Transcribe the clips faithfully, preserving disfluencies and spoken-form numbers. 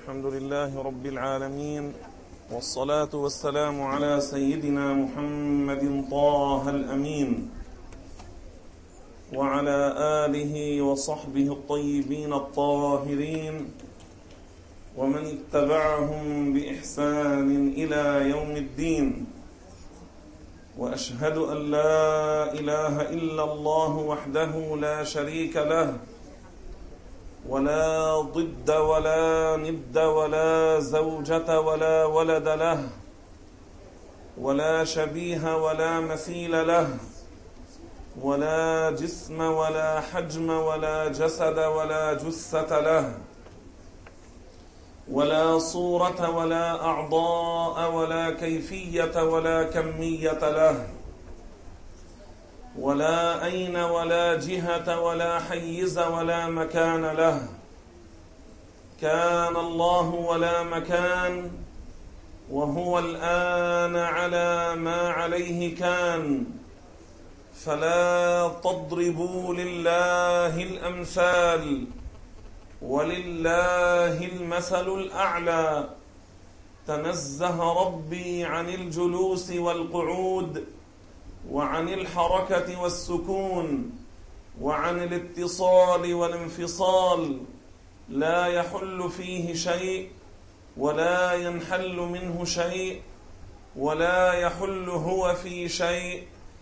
الحمد لله رب العالمين، والصلاة والسلام على سيدنا محمد طه الأمين وعلى آله وصحبه الطيبين الطاهرين ومن اتبعهم بإحسان إلى يوم الدين. وأشهد أن لا إله إلا الله وحده لا شريك له، ولا ضد ولا ند ولا زوجة ولا ولد له، ولا شبيه ولا مثيل له، ولا جسم ولا حجم ولا جسد ولا جثة له، ولا صورة ولا أعضاء ولا كيفية ولا كمية له، ولا أين ولا جهة ولا حيز ولا مكان له. كان الله ولا مكان، وهو الآن على ما عليه كان. فلا تضربوا لله الأمثال، ولله المثل الأعلى. تنزه ربي عن الجلوس والقعود، وعن الحركة والسكون، وعن الاتصال والانفصال. لا يحل فيه شيء ولا ينحل منه شيء، ولا يحل هو في شيء،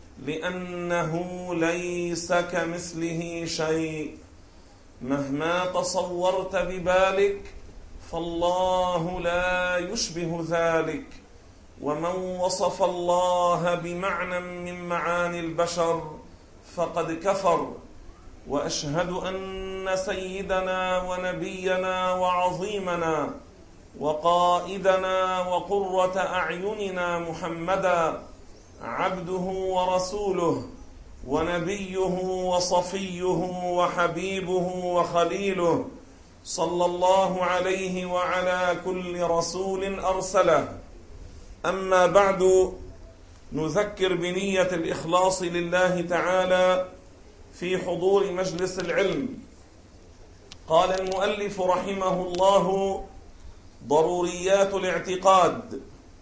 لأنه ليس كمثله شيء. مهما تصورت ببالك فالله لا يشبه ذلك. ومن وصف الله بمعنى من معاني البشر فقد كفر. وأشهد أن سيدنا ونبينا وعظيمنا وقائدنا وقرة أعيننا محمدا عبده ورسوله، ونبيه وصفيه وحبيبه وخليله، صلى الله عليه وعلى كل رسول أرسله. أما بعد، نذكر بنية الإخلاص لله تعالى في حضور مجلس العلم. قال المؤلف رحمه الله: ضروريات الاعتقاد.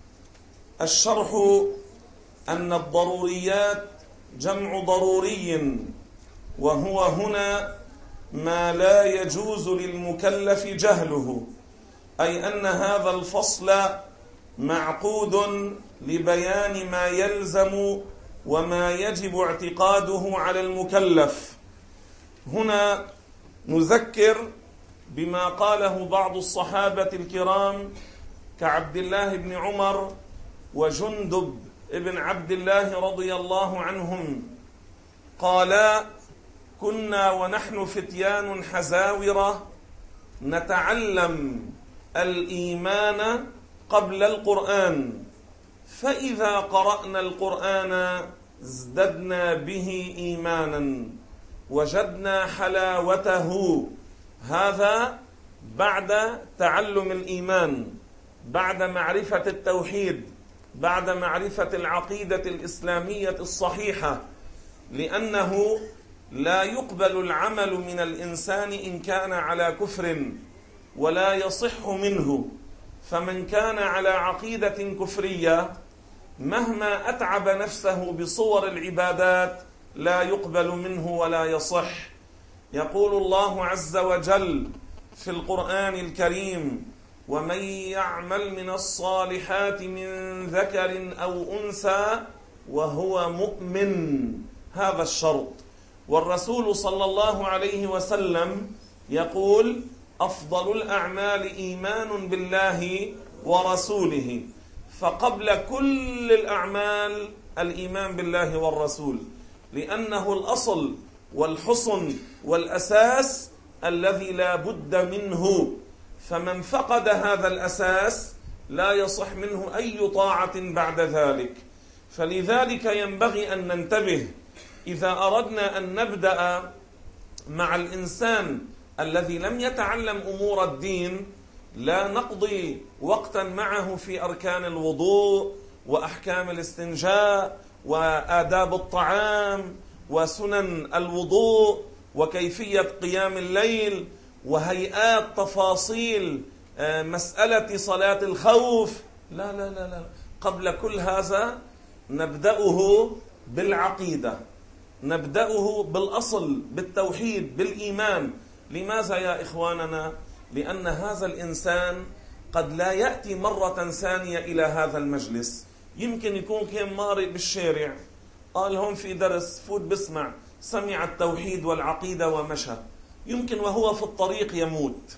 الشرح أن الضروريات جمع ضروري، وهو هنا ما لا يجوز للمكلف جهله، أي أن هذا الفصل معقود لبيان ما يلزم وما يجب اعتقاده على المكلف. هنا نذكر بما قاله بعض الصحابة الكرام كعبد الله بن عمر وجندب ابن عبد الله رضي الله عنهم. قالا: كنا ونحن فتيان حزاورة نتعلم الإيمان قبل القرآن، فإذا قرأنا القرآن ازددنا به إيمانا وجدنا حلاوته. هذا بعد تعلم الإيمان، بعد معرفة التوحيد، بعد معرفة العقيدة الإسلامية الصحيحة، لأنه لا يقبل العمل من الإنسان إن كان على كفر، ولا يصح منه. فمن كان على عقيدة كفرية مهما أتعب نفسه بصور العبادات لا يقبل منه ولا يصح. يقول الله عز وجل في القرآن الكريم: ومن يعمل من الصالحات من ذكر أو أنثى وهو مؤمن. هذا الشرط. والرسول صلى الله عليه وسلم يقول: أفضل الأعمال إيمان بالله ورسوله. فقبل كل الأعمال الإيمان بالله والرسول، لأنه الأصل والحصن والأساس الذي لا بد منه. فمن فقد هذا الأساس لا يصح منه أي طاعة بعد ذلك. فلذلك ينبغي أن ننتبه إذا أردنا أن نبدأ مع الإنسان الذي لم يتعلم أمور الدين. لا نقضي وقتا معه في أركان الوضوء وأحكام الاستنجاء وآداب الطعام وسنن الوضوء وكيفية قيام الليل وهيئات تفاصيل مسألة صلاة الخوف. لا لا لا لا، قبل كل هذا نبدأه بالعقيدة، نبدأه بالأصل، بالتوحيد، بالإيمان. لماذا يا إخواننا؟ لأن هذا الإنسان قد لا يأتي مرة ثانية إلى هذا المجلس. يمكن يكون كان مارق بالشارع، قال هون في درس، فوت بسمع، سمع التوحيد والعقيدة ومشى. يمكن وهو في الطريق يموت،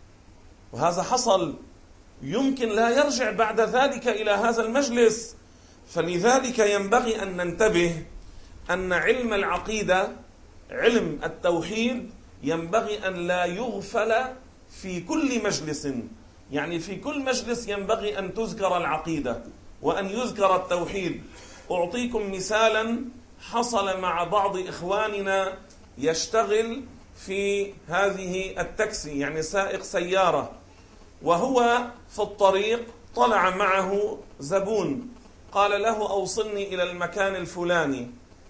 وهذا حصل. يمكن لا يرجع بعد ذلك إلى هذا المجلس. فلذلك ينبغي أن ننتبه أن علم العقيدة، علم التوحيد، ينبغي أن لا يغفل في كل مجلس. يعني في كل مجلس ينبغي أن تذكر العقيدة وأن يذكر التوحيد. أعطيكم مثالا حصل مع بعض إخواننا يشتغل في هذه التاكسي، يعني سائق سيارة، وهو في الطريق طلع معه زبون قال له أوصلني إلى المكان الفلاني،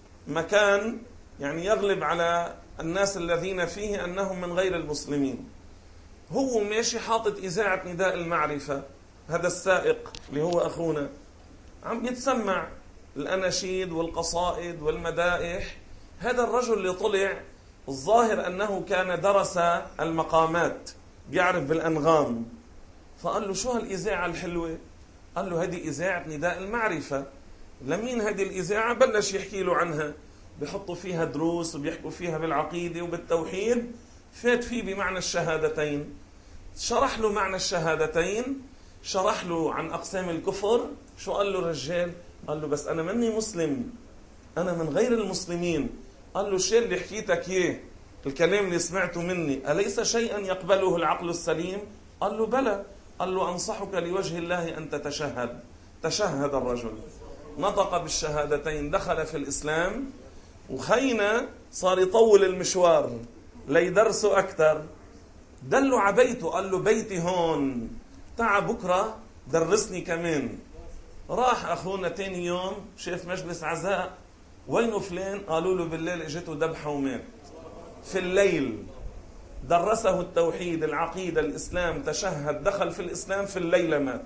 مكان يعني يغلب على الناس الذين فيه أنهم من غير المسلمين. هو ماشي حاطط إذاعة نداء المعرفة، هذا السائق اللي هو أخونا عم يتسمع الأناشيد والقصائد والمدائح. هذا الرجل اللي طلع الظاهر أنه كان درس المقامات، بيعرف بالأنغام. فقال له شو هالإذاعة الحلوة؟ قال له هذه إذاعة نداء المعرفة. لمين هذه الإذاعة؟ بلش يحكي له عنها، بيحطوا فيها دروس وبيحكوا فيها بالعقيدة وبالتوحيد. فات فيه بمعنى الشهادتين، شرح له معنى الشهادتين، شرح له عن أقسام الكفر. شو قال له الرجال؟ قال له بس أنا مني مسلم، أنا من غير المسلمين. قال له الشيء اللي حكيتك إياه، الكلام اللي سمعته مني، أليس شيئا يقبله العقل السليم؟ قال له بلى. قال له أنصحك لوجه الله أن تتشهد. تشهد الرجل، نطق بالشهادتين، دخل في الإسلام. وخينا صار يطول المشوار ليدرسوا أكثر. دلوا على بيته، قال له بيتي هون، تعا بكرة درسني كمان. راح أخونا تاني يوم، شاف مجلس عزاء، وينه فلان؟ قالوا له بالليل اجته ذبحة ومات. في الليل درسه التوحيد، العقيدة، الإسلام، تشهد، دخل في الإسلام، في الليلة مات.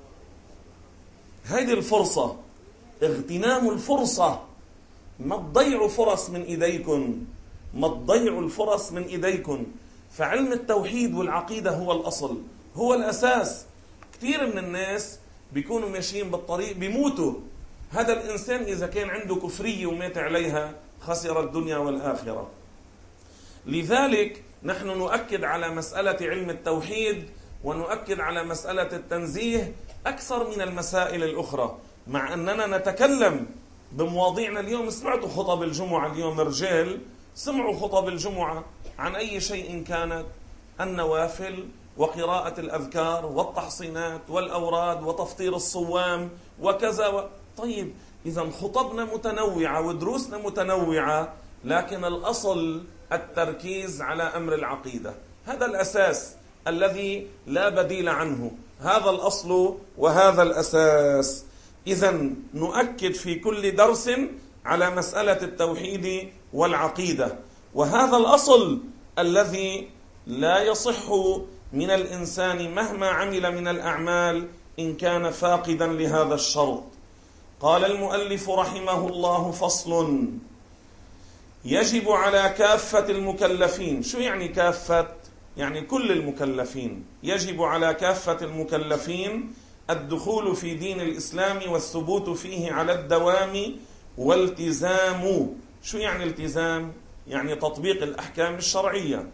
هذه الفرصة، اغتنام الفرصة. ما تضيعوا فرص من إيديكم، ما تضيعوا الفرص من إيديكم. فعلم التوحيد والعقيدة هو الأصل، هو الأساس. كثير من الناس بيكونوا ماشيين بالطريق بيموتوا. هذا الإنسان إذا كان عنده كفرية ومات عليها خسر الدنيا والآخرة. لذلك نحن نؤكد على مسألة علم التوحيد ونؤكد على مسألة التنزيه أكثر من المسائل الأخرى، مع أننا نتكلم بمواضيعنا اليوم. سمعتوا خطب الجمعة اليوم، رجال سمعوا خطب الجمعة عن أي شيء كانت، النوافل وقراءة الأذكار والتحصينات والأوراد وتفطير الصوام وكذا و... طيب إذا خطبنا متنوعة ودروسنا متنوعة، لكن الأصل التركيز على أمر العقيدة. هذا الأساس الذي لا بديل عنه، هذا الأصل وهذا الأساس. إذا نؤكد في كل درس على مسألة التوحيد والعقيدة، وهذا الأصل الذي لا يصح من الإنسان مهما عمل من الأعمال إن كان فاقدا لهذا الشرط. قال المؤلف رحمه الله: فصل: يجب على كافة المكلفين. شو يعني كافة؟ يعني كل المكلفين. يجب على كافة المكلفين الدخول في دين الإسلام والثبوت فيه على الدوام والتزام. شو يعني التزام؟ يعني تطبيق الأحكام الشرعية.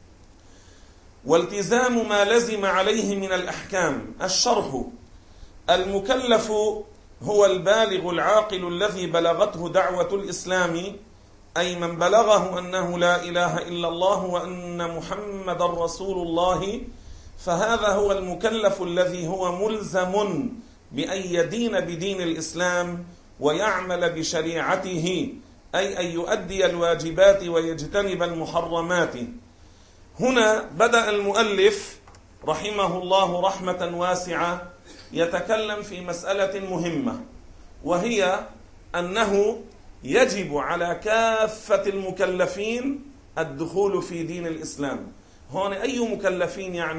والتزام ما لزم عليه من الأحكام. الشرح: المكلف هو البالغ العاقل الذي بلغته دعوة الإسلام، أي من بلغه أنه لا إله إلا الله وأن محمد رسول الله، فهذا هو المكلف الذي هو ملزم بأن يدين بدين الإسلام ويعمل بشريعته، أي أن يؤدي الواجبات ويجتنب المحرمات. هنا بدأ المؤلف رحمه الله رحمة واسعة يتكلم في مسألة مهمة، وهي أنه يجب على كافة المكلفين الدخول في دين الإسلام. هون أي مكلفين؟ يعني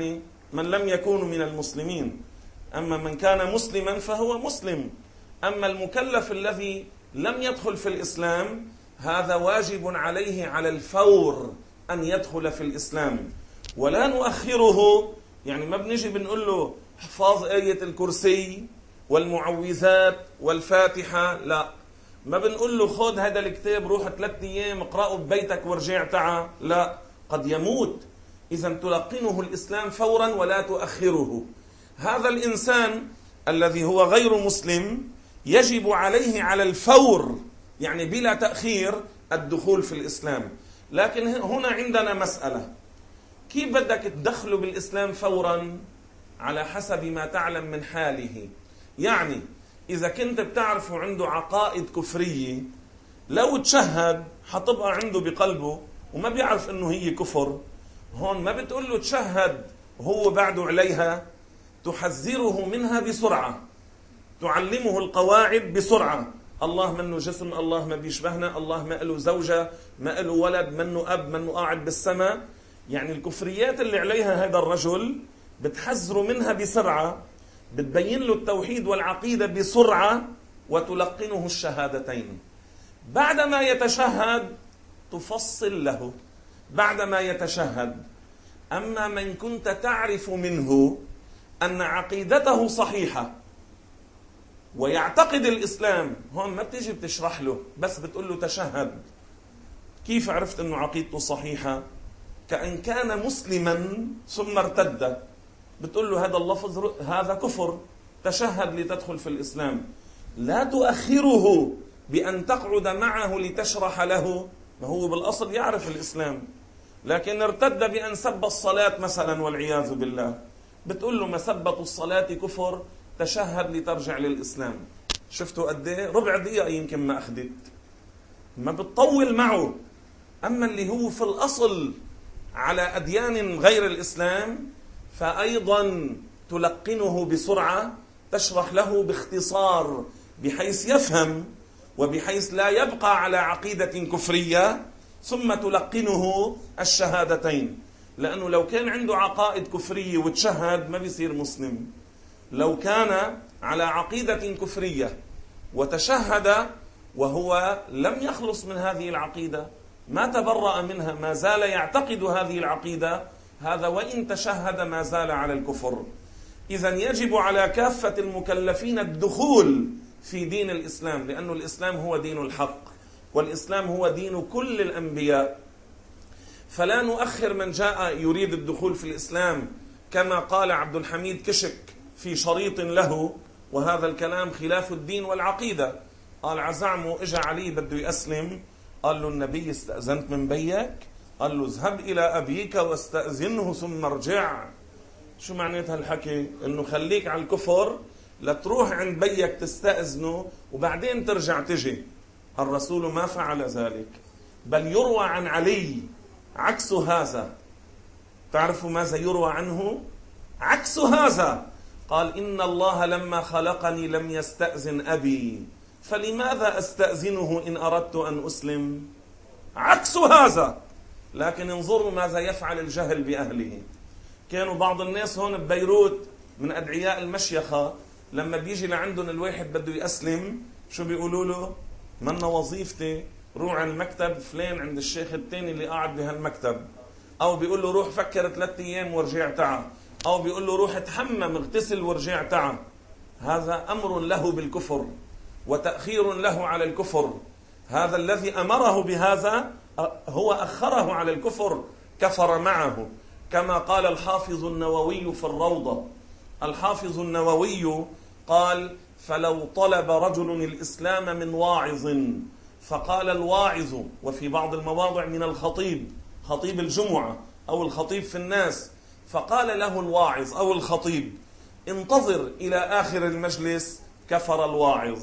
من لم يكونوا من المسلمين. أما من كان مسلما فهو مسلم. أما المكلف الذي لم يدخل في الإسلام هذا واجب عليه على الفور أن يدخل في الإسلام، ولا نؤخره. يعني ما بنجي بنقول له حفاظ آية الكرسي والمعوذات والفاتحة، لا. ما بنقول له خذ هذا الكتاب روح ثلاثة أيام اقرأه ببيتك ورجع تعا، لا، قد يموت. إذا تلقنه الإسلام فورا ولا تؤخره. هذا الإنسان الذي هو غير مسلم يجب عليه على الفور، يعني بلا تأخير، الدخول في الإسلام. لكن هنا عندنا مسألة، كيف بدك تدخله بالإسلام فورا؟ على حسب ما تعلم من حاله. يعني إذا كنت بتعرفه عنده عقائد كفرية، لو تشهد حتبقى عنده بقلبه وما بيعرف إنه هي كفر، هون ما بتقول له تشهد وهو بعده عليها، تحذره منها بسرعة، تعلمه القواعد بسرعة. الله منه جسم، الله ما بيشبهنا، الله ما له زوجة، ما له ولد، منه أب، منه قاعد بالسماء. يعني الكفريات اللي عليها هذا الرجل بتحذر منها بسرعة، بتبين له التوحيد والعقيدة بسرعة، وتلقنه الشهادتين. بعدما يتشهد تفصل له بعدما يتشهد. أما من كنت تعرف منه أن عقيدته صحيحة ويعتقد الإسلام، هون ما بتيجي بتشرح له، بس بتقول له تشهد. كيف عرفت أنه عقيدته صحيحة؟ كأن كان مسلما ثم ارتد، بتقول له هذا اللفظ هذا كفر، تشهد لتدخل في الإسلام. لا تؤخره بأن تقعد معه لتشرح له، ما هو بالأصل يعرف الإسلام، لكن ارتد بأن سب الصلاة مثلا والعياذ بالله، بتقول له مسبة الصلاة كفر، تشهد لترجع للإسلام. شفتوا قد ايه؟ ربع دقيقة يمكن ما أخذت، ما بتطول معه. أما اللي هو في الأصل على أديان غير الإسلام فأيضا تلقنه بسرعة، تشرح له باختصار بحيث يفهم وبحيث لا يبقى على عقيدة كفرية، ثم تلقنه الشهادتين. لأنه لو كان عنده عقائد كفرية وتشهد ما بيصير مسلم. لو كان على عقيدة كفرية وتشهد وهو لم يخلص من هذه العقيدة، ما تبرأ منها، ما زال يعتقد هذه العقيدة، هذا وإن تشهد ما زال على الكفر. إذن يجب على كافة المكلفين الدخول في دين الإسلام، لأن الإسلام هو دين الحق، والإسلام هو دين كل الأنبياء. فلا نؤخر من جاء يريد الدخول في الإسلام، كما قال عبد الحميد كشك في شريط له، وهذا الكلام خلاف الدين والعقيدة. قال عزعمه إجا علي بده يأسلم، قال له النبي استأذنت من بيك؟ قال له اذهب إلى أبيك واستأذنه ثم ارجع. شو معناتها الحكي؟ إنه خليك على الكفر لتروح عند بيك تستأذنه وبعدين ترجع تجي. الرسول ما فعل ذلك، بل يروى عن علي عكس هذا. تعرفوا ماذا يروى عنه؟ عكس هذا. قال إن الله لما خلقني لم يستأذن أبي، فلماذا أستأذنه إن أردت أن أسلم؟ عكس هذا. لكن انظروا ماذا يفعل الجهل بأهله. كانوا بعض الناس هون ببيروت من أدعياء المشيخة لما بيجي لعندهم الواحد بده يأسلم، شو بيقولوا له؟ منا وظيفتي، روح على المكتب فلان عند الشيخ التاني اللي قاعد بهالمكتب، أو بيقول له روح فكر ثلاثة أيام ورجع تعا، أو بيقول له روح اتحمم اغتسل ورجع تعا. هذا أمر له بالكفر وتأخير له على الكفر. هذا الذي أمره بهذا هو أخره على الكفر، كفر معه. كما قال الحافظ النووي في الروضة، الحافظ النووي قال فلو طلب رجل الإسلام من واعظ فقال الواعظ، وفي بعض المواضع من الخطيب، خطيب الجمعة أو الخطيب في الناس، فقال له الواعظ أو الخطيب انتظر إلى آخر المجلس، كفر الواعظ.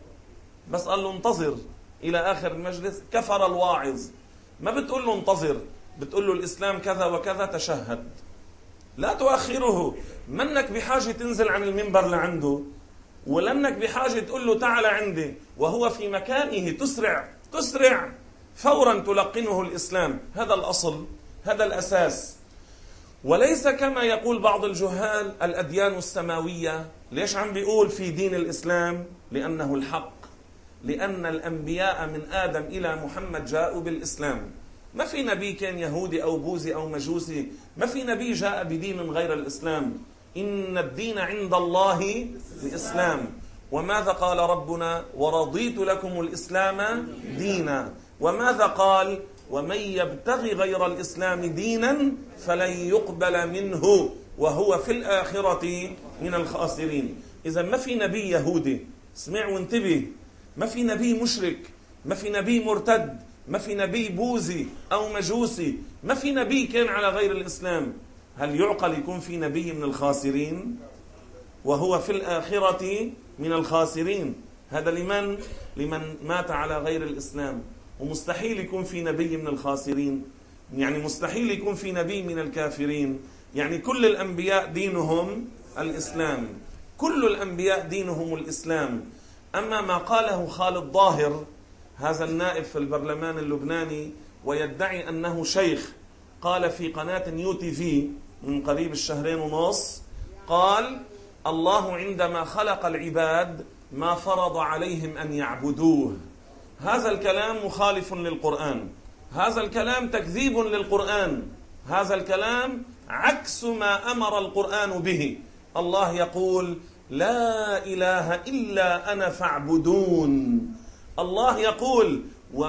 بس قال له انتظر إلى آخر المجلس، كفر الواعظ. ما بتقول له انتظر، بتقول له الإسلام كذا وكذا، تشهد. لا تؤخره. منك بحاجة تنزل عن المنبر لعنده، ولنك بحاجة تقول له تعال عندي وهو في مكانه، تسرع تسرع فورا تلقنه الإسلام. هذا الأصل، هذا الأساس. وليس كما يقول بعض الجهال الأديان السماوية. ليش عم بيقول في دين الإسلام؟ لأنه الحق، لأن الأنبياء من آدم إلى محمد جاءوا بالإسلام. ما في نبي كان يهودي أو بوذي أو مجوسي، ما في نبي جاء بدين غير الإسلام. إن الدين عند الله الإسلام. وماذا قال ربنا؟ ورضيت لكم الإسلام دينا. وماذا قال؟ ومن يبتغي غير الإسلام دينا فلن يقبل منه وهو في الآخرة من الخاسرين. إذا ما في نبي يهودي، اسمع وانتبه، ما في نبي مشرك، ما في نبي مرتد، ما في نبي بوذي أو مجوسي، ما في نبي كان على غير الإسلام. هل يعقل يكون في نبي من الخاسرين وهو في الآخرة من الخاسرين؟ هذا لمن؟ لمن مات على غير الإسلام. ومستحيل يكون في نبي من الخاسرين، يعني مستحيل يكون في نبي من الكافرين. يعني كل الأنبياء دينهم الإسلام، كل الأنبياء دينهم الإسلام. أما ما قاله خالد ظاهر، هذا النائب في البرلمان اللبناني ويدعي أنه شيخ، قال في قناة يو تي في من قريب الشهرين ونص، قال الله عندما خلق العباد ما فرض عليهم أن يعبدوه. هذا الكلام مخالف للقرآن، هذا الكلام تكذيب للقرآن، هذا الكلام عكس ما أمر القرآن به. الله يقول لا إله إلا أنا فاعبدون. الله يقول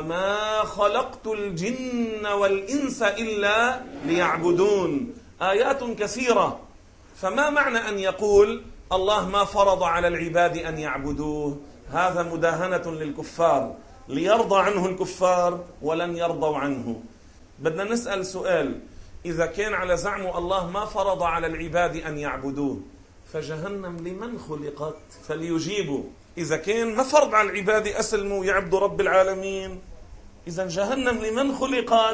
وما خلقت الجن والإنس إلا ليعبدون. آيات كثيرة. فما معنى أن يقول الله ما فرض على العباد أن يعبدوه؟ هذا مداهنة للكفار، ليرضى عنه الكفار ولن يرضوا عنه. بدنا نسأل سؤال، إذا كان على زعمه الله ما فرض على العباد أن يعبدوه، فجهنم لمن خلقت؟ فليجيبوا. إذا كان ما فرض على العباد أسلموا ويعبدوا رب العالمين، إذا جهنم لمن خلقت؟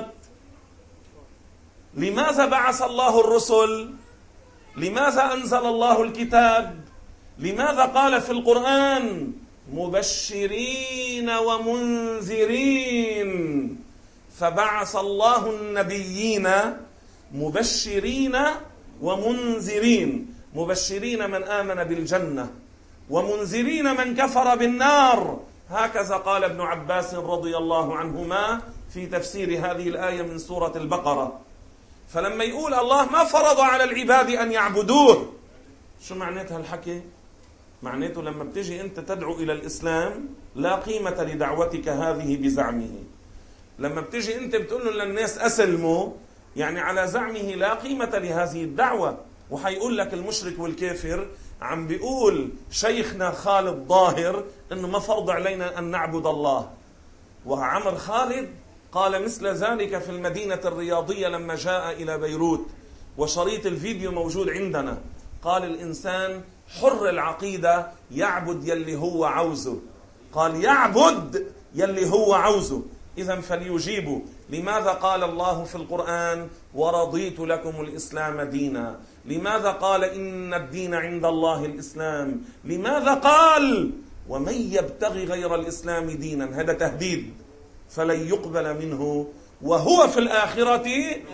لماذا بعث الله الرسل؟ لماذا أنزل الله الكتاب؟ لماذا قال في القرآن مبشرين ومنذرين؟ فبعث الله النبيين مبشرين ومنذرين. مبشرين من آمن بالجنة، ومنذرين من كفر بالنار. هكذا قال ابن عباس رضي الله عنهما في تفسير هذه الآية من سورة البقرة. فلما يقول الله ما فرض على العباد أن يعبدوه، شو معناتها الحكي؟ معناته لما بتجي أنت تدعو إلى الإسلام لا قيمة لدعوتك هذه بزعمه. لما بتجي أنت بتقول للناس أسلموا، يعني على زعمه لا قيمة لهذه الدعوة. وحيقول لك المشرك والكافر عم بيقول شيخنا خالد ظاهر إنه ما فرض علينا أن نعبد الله. وعمر خالد قال مثل ذلك في المدينة الرياضية لما جاء إلى بيروت، وشريط الفيديو موجود عندنا. قال الإنسان حر العقيدة يعبد يلي هو عوزه، قال يعبد يلي هو عوزه. إذن فليجيبوا. لماذا قال الله في القرآن ورضيت لكم الإسلام دينا؟ لماذا قال إن الدين عند الله الإسلام؟ لماذا قال ومن يبتغي غير الإسلام دينا؟ هذا تهديد، فلن يقبل منه وهو في الآخرة.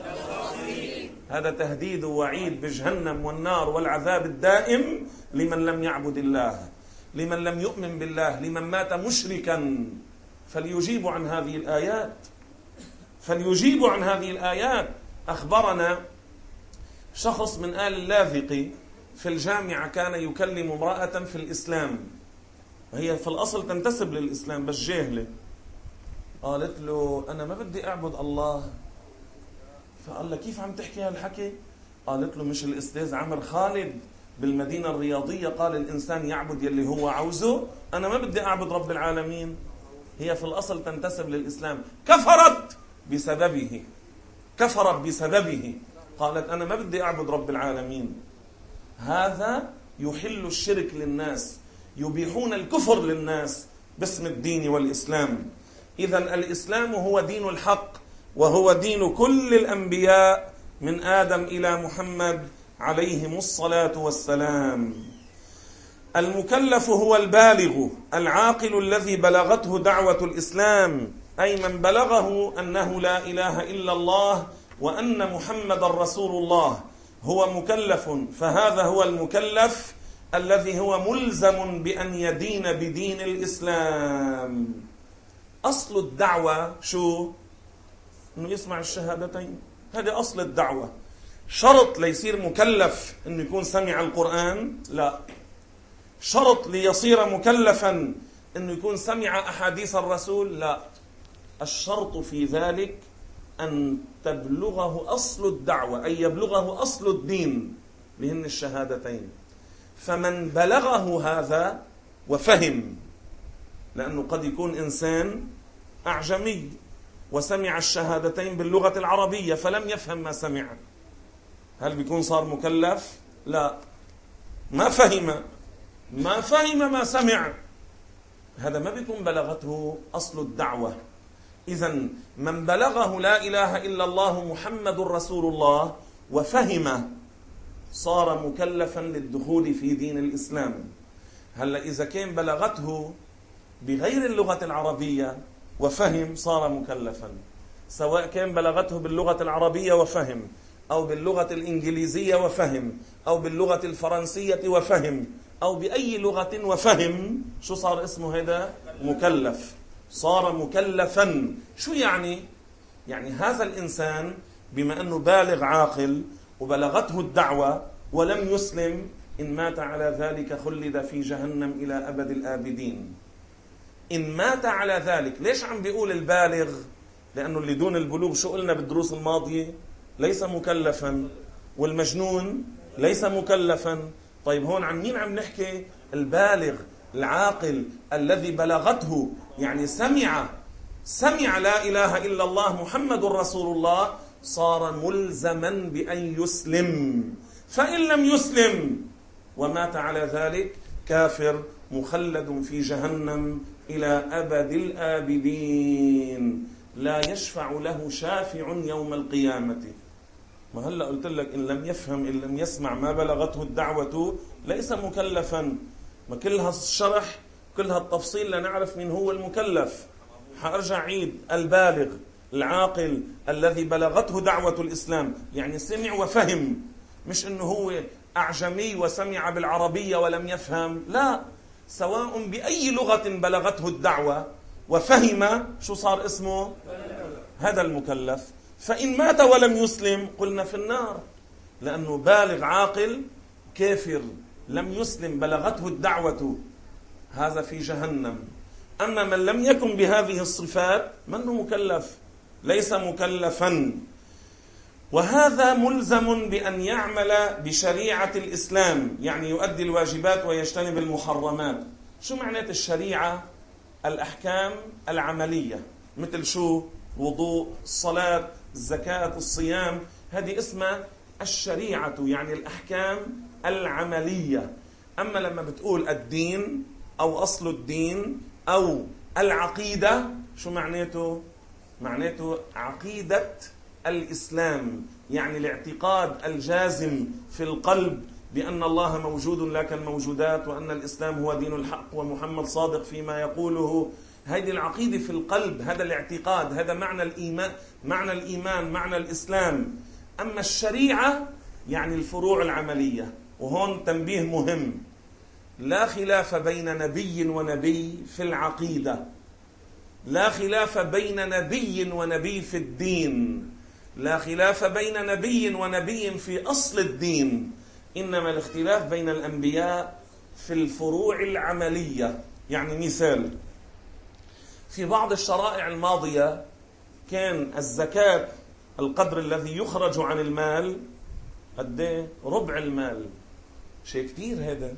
هذا تهديد ووعيد بجهنم والنار والعذاب الدائم لمن لم يعبد الله، لمن لم يؤمن بالله، لمن مات مشركا. فليجيبوا عن هذه الآيات، فليجيبوا عن هذه الآيات. أخبرنا شخص من آل اللاذقي في الجامعة كان يكلم امرأة في الإسلام، وهي في الأصل تنتسب للإسلام بس جاهلة. قالت له أنا ما بدي أعبد الله. فقال له كيف عم تحكي هالحكي؟ قالت له مش الأستاذ عمر خالد بالمدينة الرياضية قال الإنسان يعبد يلي هو عوزه؟ أنا ما بدي أعبد رب العالمين. هي في الأصل تنتسب للإسلام، كفرت بسببه، كفرت بسببه. قالت أنا ما بدي أعبد رب العالمين. هذا يحل الشرك للناس، يبيحون الكفر للناس باسم الدين والإسلام. إذن الإسلام هو دين الحق، وهو دين كل الأنبياء من آدم إلى محمد عليهم الصلاة والسلام. المكلف هو البالغ العاقل الذي بلغته دعوة الإسلام، أي من بلغه أنه لا إله إلا الله وأن محمد رسول الله. هو مكلف، فهذا هو المكلف الذي هو ملزم بأن يدين بدين الإسلام. أصل الدعوة شو؟ أنه يسمع الشهادتين، هذا أصل الدعوة. شرط ليصير مكلف أنه يكون سمع القرآن؟ لا. شرط ليصير مكلفا أنه يكون سمع أحاديث الرسول؟ لا. الشرط في ذلك أن تبلغه أصل الدعوة، أي يبلغه أصل الدين بهن الشهادتين. فمن بلغه هذا وفهم، لأنه قد يكون إنسان أعجمي وسمع الشهادتين باللغة العربية فلم يفهم ما سمع، هل بيكون صار مكلف؟ لا. ما فهم ما فهم ما سمع، هذا ما بيكون بلغته أصل الدعوة. إذن من بلغه لا إله إلا الله محمد رسول الله وفهم صار مكلفا للدخول في دين الإسلام. هلا إذا كان بلغته بغير اللغة العربية وفهم صار مكلفا، سواء كان بلغته باللغة العربية وفهم، أو باللغة الإنجليزية وفهم، أو باللغة الفرنسية وفهم، أو بأي لغة وفهم، شو صار اسمه هذا؟ مكلف. صار مكلفا. شو يعني؟ يعني هذا الإنسان بما أنه بالغ عاقل وبلغته الدعوة ولم يسلم، إن مات على ذلك خلد في جهنم إلى أبد الآبدين. إن مات على ذلك. ليش عم بيقول البالغ؟ لأنه اللي دون البلوغ شو قلنا بالدروس الماضية؟ ليس مكلفا. والمجنون ليس مكلفا. طيب هون عن مين عم نحكي؟ البالغ العاقل الذي بلغته، يعني سمع سمع لا إله إلا الله محمد رسول الله، صار ملزما بأن يسلم. فإن لم يسلم ومات على ذلك كافر مخلد في جهنم إلى أبد الآبدين، لا يشفع له شافع يوم القيامة. ما هلأ قلت لك إن لم يفهم، إن لم يسمع ما بلغته الدعوة ليس مكلفا. ما كل هالشرح كل هالتفصيل لنعرف من هو المكلف. حأرجع عيد: البالغ العاقل الذي بلغته دعوة الإسلام، يعني سمع وفهم، مش إنه هو أعجمي وسمع بالعربية ولم يفهم. لا، سواء بأي لغة بلغته الدعوة وفهم، شو صار اسمه؟ هذا المكلف. فإن مات ولم يسلم قلنا في النار، لأنه بالغ عاقل كافر لم يسلم بلغته الدعوة، هذا في جهنم. أما من لم يكن بهذه الصفات منه مكلف، ليس مكلفا. وهذا ملزم بأن يعمل بشريعة الإسلام، يعني يؤدي الواجبات ويجتنب المحرمات. شو معنات الشريعة؟ الأحكام العملية، مثل شو؟ وضوء، الصلاة، الزكاة، الصيام، هذه اسمها الشريعة، يعني الأحكام العملية. أما لما بتقول الدين أو أصل الدين أو العقيدة، شو معناته؟ معناته عقيدة الإسلام، يعني الاعتقاد الجازم في القلب بأن الله موجود لا كالموجودات، وأن الإسلام هو دين الحق، ومحمد صادق فيما يقوله. هذه العقيدة في القلب، هذا الاعتقاد، هذا معنى الإيمان، معنى الإيمان، معنى الإسلام. أما الشريعة يعني الفروع العملية. وهون تنبيه مهم: لا خلاف بين نبي ونبي في العقيدة، لا خلاف بين نبي ونبي في الدين، لا خلاف بين نبي ونبي في أصل الدين، إنما الاختلاف بين الأنبياء في الفروع العملية. يعني مثال: في بعض الشرائع الماضية كان الزكاة القدر الذي يخرج عن المال قد ايه؟ ربع المال. شيء كتير هذا.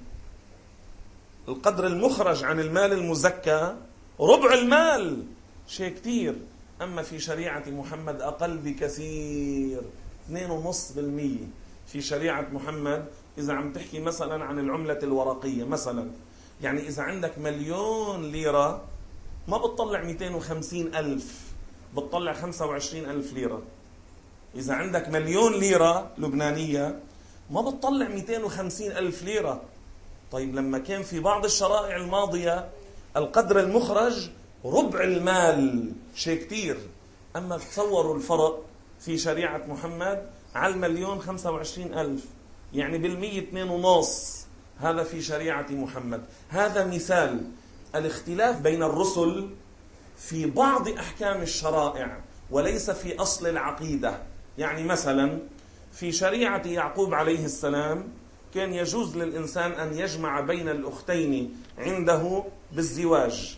القدر المخرج عن المال المزكى ربع المال، شيء كتير. أما في شريعة محمد أقل بكثير، اثنين ونص بالمية. في شريعة محمد إذا عم تحكي مثلا عن العملة الورقية مثلا، يعني إذا عندك مليون ليرة ما بتطلع مئتين وخمسين ألف، بتطلع خمسة وعشرين ألف ليرة. إذا عندك مليون ليرة لبنانية ما بتطلع مئتين وخمسين ألف ليرة. طيب لما كان في بعض الشرائع الماضية القدر المخرج ربع المال، شيء كتير. أما تصوروا الفرق في شريعة محمد: على المليون خمسة وعشرين ألف، يعني بالمية اثنين ونص. هذا في شريعة محمد. هذا مثال الاختلاف بين الرسل في بعض أحكام الشرائع وليس في أصل العقيدة. يعني مثلا في شريعة يعقوب عليه السلام كان يجوز للإنسان أن يجمع بين الأختين عنده بالزواج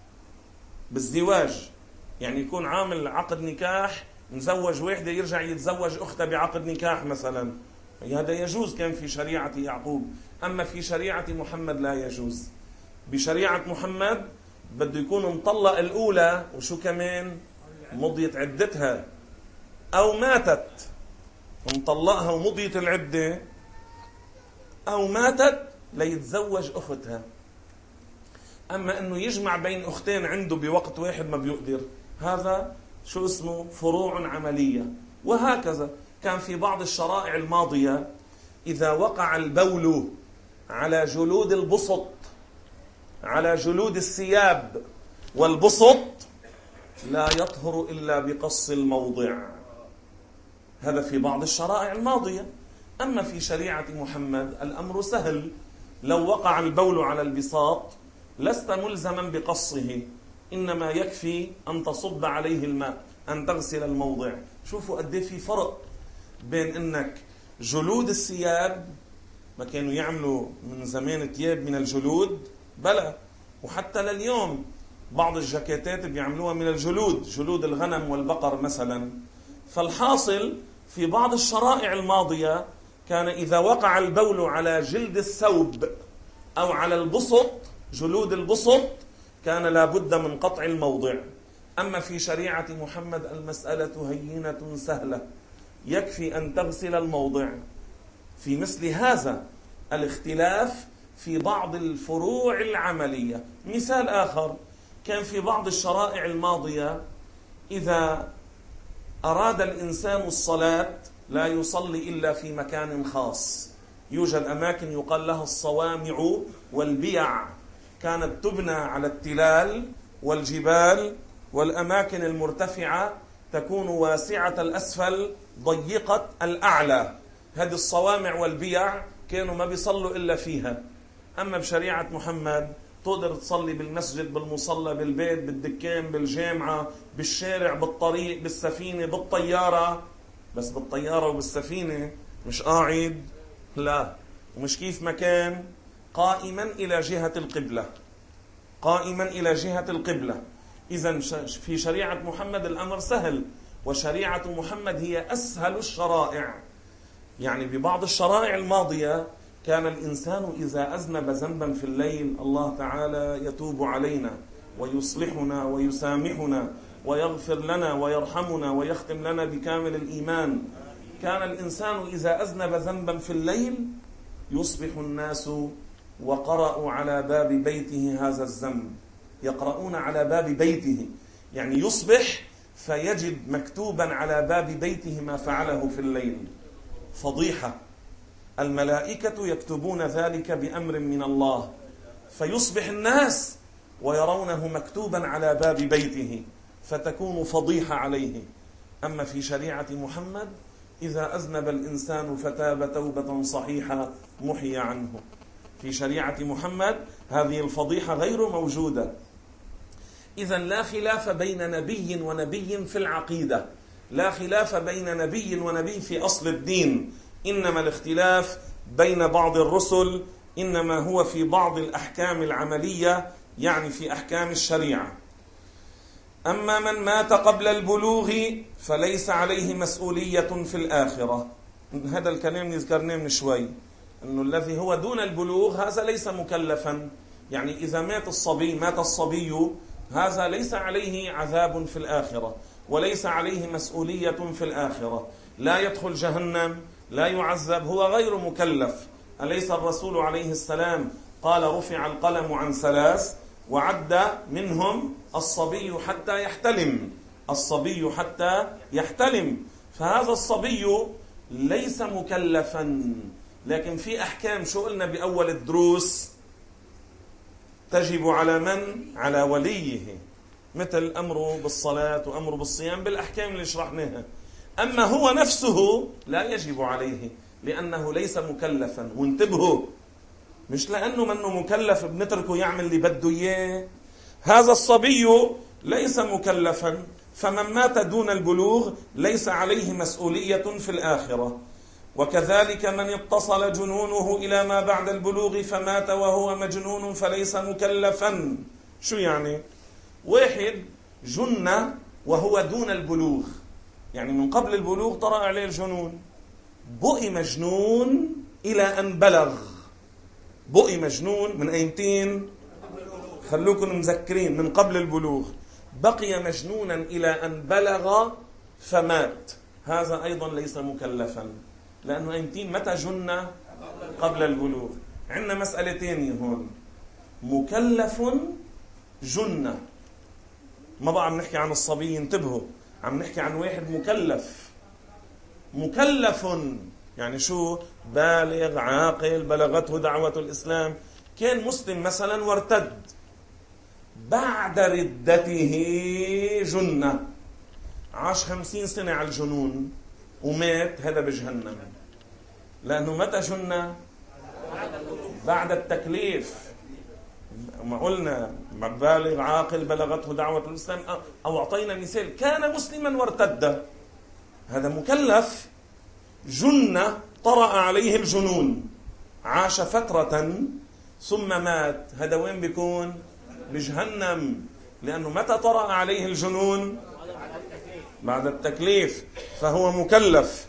بالزواج يعني يكون عامل عقد نكاح، مزوج واحدة يرجع يتزوج أختها بعقد نكاح مثلا، هذا يجوز كان في شريعة يعقوب. أما في شريعة محمد لا يجوز. بشريعة محمد بده يكون مطلق الأولى وشو كمان مضيت عدتها، أو ماتت ومطلقها ومضيت العدة، أو ماتت ليتزوج أختها. أما أنه يجمع بين أختين عنده بوقت واحد ما بيقدر، هذا شو اسمه فروع عملية. وهكذا كان في بعض الشرائع الماضية إذا وقع البول على جلود البسط على جلود الثياب والبسط لا يطهر إلا بقص الموضع. هذا في بعض الشرائع الماضية. أما في شريعة محمد الأمر سهل، لو وقع البول على البساط لست ملزما بقصه، إنما يكفي أن تصب عليه الماء، أن تغسل الموضع. شوفوا قد ايه في فرق بين أنك جلود الثياب، ما كانوا يعملوا من زمان ثياب من الجلود بلى، وحتى لليوم بعض الجاكيتات بيعملوها من الجلود، جلود الغنم والبقر مثلا. فالحاصل في بعض الشرائع الماضية كان إذا وقع البول على جلد الثوب أو على البسط، جلود البسط، كان لابد من قطع الموضع. أما في شريعة محمد المسألة هينة سهلة، يكفي أن تغسل الموضع. في مثل هذا الاختلاف في بعض الفروع العملية. مثال آخر، كان في بعض الشرائع الماضية إذا أراد الإنسان الصلاة لا يصلي إلا في مكان خاص. يوجد أماكن يقال لها الصوامع والبيع، كانت تبنى على التلال والجبال، والأماكن المرتفعة تكون واسعة الأسفل ضيقة الأعلى. هذه الصوامع والبيع كانوا ما بيصلوا إلا فيها. أما بشريعة محمد تقدر تصلي بالمسجد، بالمصلى، بالبيت، بالدكان، بالجامعة، بالشارع، بالطريق، بالسفينة، بالطيارة. بس بالطيارة وبالسفينة مش قاعد، لا، ومش كيف مكان، قائما إلى جهة القبلة، قائما إلى جهة القبلة. إذن في شريعة محمد الأمر سهل، وشريعة محمد هي أسهل الشرائع. يعني ببعض الشرائع الماضية كان الإنسان إذا أذنب ذنبا في الليل الله تعالى يتوب علينا ويصلحنا ويسامحنا ويغفر لنا ويرحمنا ويختم لنا بكامل الإيمان. كان الإنسان إذا أذنب ذنبا في الليل يصبح الناس وقرأوا على باب بيته هذا الذنب، يقرؤون على باب بيته، يعني يصبح فيجد مكتوبا على باب بيته ما فعله في الليل. فضيحة. الملائكة يكتبون ذلك بأمر من الله، فيصبح الناس ويرونه مكتوبا على باب بيته، فتكون فضيحة عليه. أما في شريعة محمد إذا أذنب الإنسان فتاب توبة صحيحة محي عنه. في شريعة محمد هذه الفضيحة غير موجودة. إذن لا خلاف بين نبي ونبي في العقيدة، لا خلاف بين نبي ونبي في أصل الدين، إنما الاختلاف بين بعض الرسل إنما هو في بعض الأحكام العملية، يعني في أحكام الشريعة. أما من مات قبل البلوغ فليس عليه مسؤولية في الآخرة. هذا الكلام ذكرناه من شوي، أنه الذي هو دون البلوغ هذا ليس مكلفا. يعني إذا مات الصبي مات الصبي هذا ليس عليه عذاب في الآخرة، وليس عليه مسؤولية في الآخرة، لا يدخل جهنم، لا يعذب، هو غير مكلف. أليس الرسول عليه السلام قال رفع القلم عن ثلاث وعد منهم الصبي حتى يحتلم، الصبي حتى يحتلم. فهذا الصبي ليس مكلفا، لكن في أحكام شو قلنا بأول الدروس تجب على من؟ على وليه، مثل أمره بالصلاة وأمره بالصيام بالأحكام اللي شرحناها. أما هو نفسه لا يجب عليه لأنه ليس مكلفا. وانتبهوا، مش لأنه منه مكلف بنتركه يعمل اللي بده إياه. هذا الصبي ليس مكلفا، فمن مات دون البلوغ ليس عليه مسؤولية في الآخرة. وكذلك من اتصل جنونه إلى ما بعد البلوغ فمات وهو مجنون فليس مكلفا. شو يعني؟ واحد جن وهو دون البلوغ، يعني من قبل البلوغ طرأ عليه الجنون، بقي مجنون إلى أن بلغ. بقي مجنون من أيمتين؟ خلوكم مذكرين، من قبل البلوغ. بقي مجنونا إلى أن بلغ فمات، هذا أيضا ليس مكلفا، لأنه أيمتين متى جن؟ قبل البلوغ. عندنا مسألة تانية هون، مكلف جن. ما بقى عم نحكي عن الصبي، انتبهوا، عم نحكي عن واحد مكلف. مكلف يعني شو؟ بالغ عاقل بلغته دعوة الإسلام. كان مسلم مثلا وارتد، بعد ردته جن، عاش خمسين سنة على الجنون ومات، هذا بجهنم. لأنه متى جن؟ بعد التكليف. ما قلنا بالغ عاقل بلغته دعوة الإسلام، أو أعطينا مثال كان مسلما وارتد، هذا مكلف. جن طرأ عليه الجنون، عاش فترة ثم مات، هذا وين بيكون؟ بجهنم. لأنه متى طرأ عليه الجنون؟ بعد التكليف، فهو مكلف.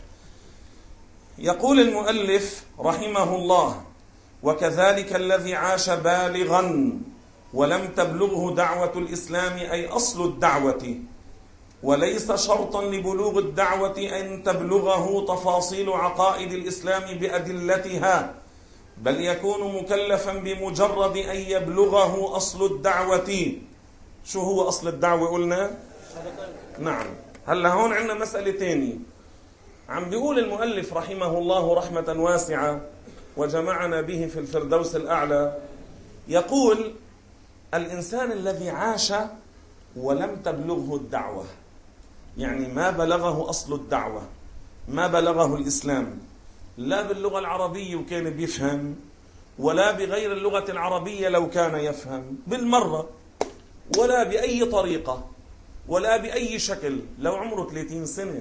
يقول المؤلف رحمه الله: وكذلك الذي عاش بالغا ولم تبلغه دعوة الإسلام، أي أصل الدعوة، وليس شرطا لبلوغ الدعوة أن تبلغه تفاصيل عقائد الإسلام بأدلتها، بل يكون مكلفا بمجرد أن يبلغه أصل الدعوة. شو هو أصل الدعوة قلنا؟ نعم. هلا هون عندنا مسألة تانية. عم بيقول المؤلف رحمه الله رحمة واسعة وجمعنا به في الفردوس الأعلى، يقول: الإنسان الذي عاش ولم تبلغه الدعوة، يعني ما بلغه أصل الدعوة، ما بلغه الإسلام، لا باللغة العربية وكان بيفهم، ولا بغير اللغة العربية لو كان يفهم بالمرة، ولا بأي طريقة، ولا بأي شكل. لو عمره ثلاثين سنة،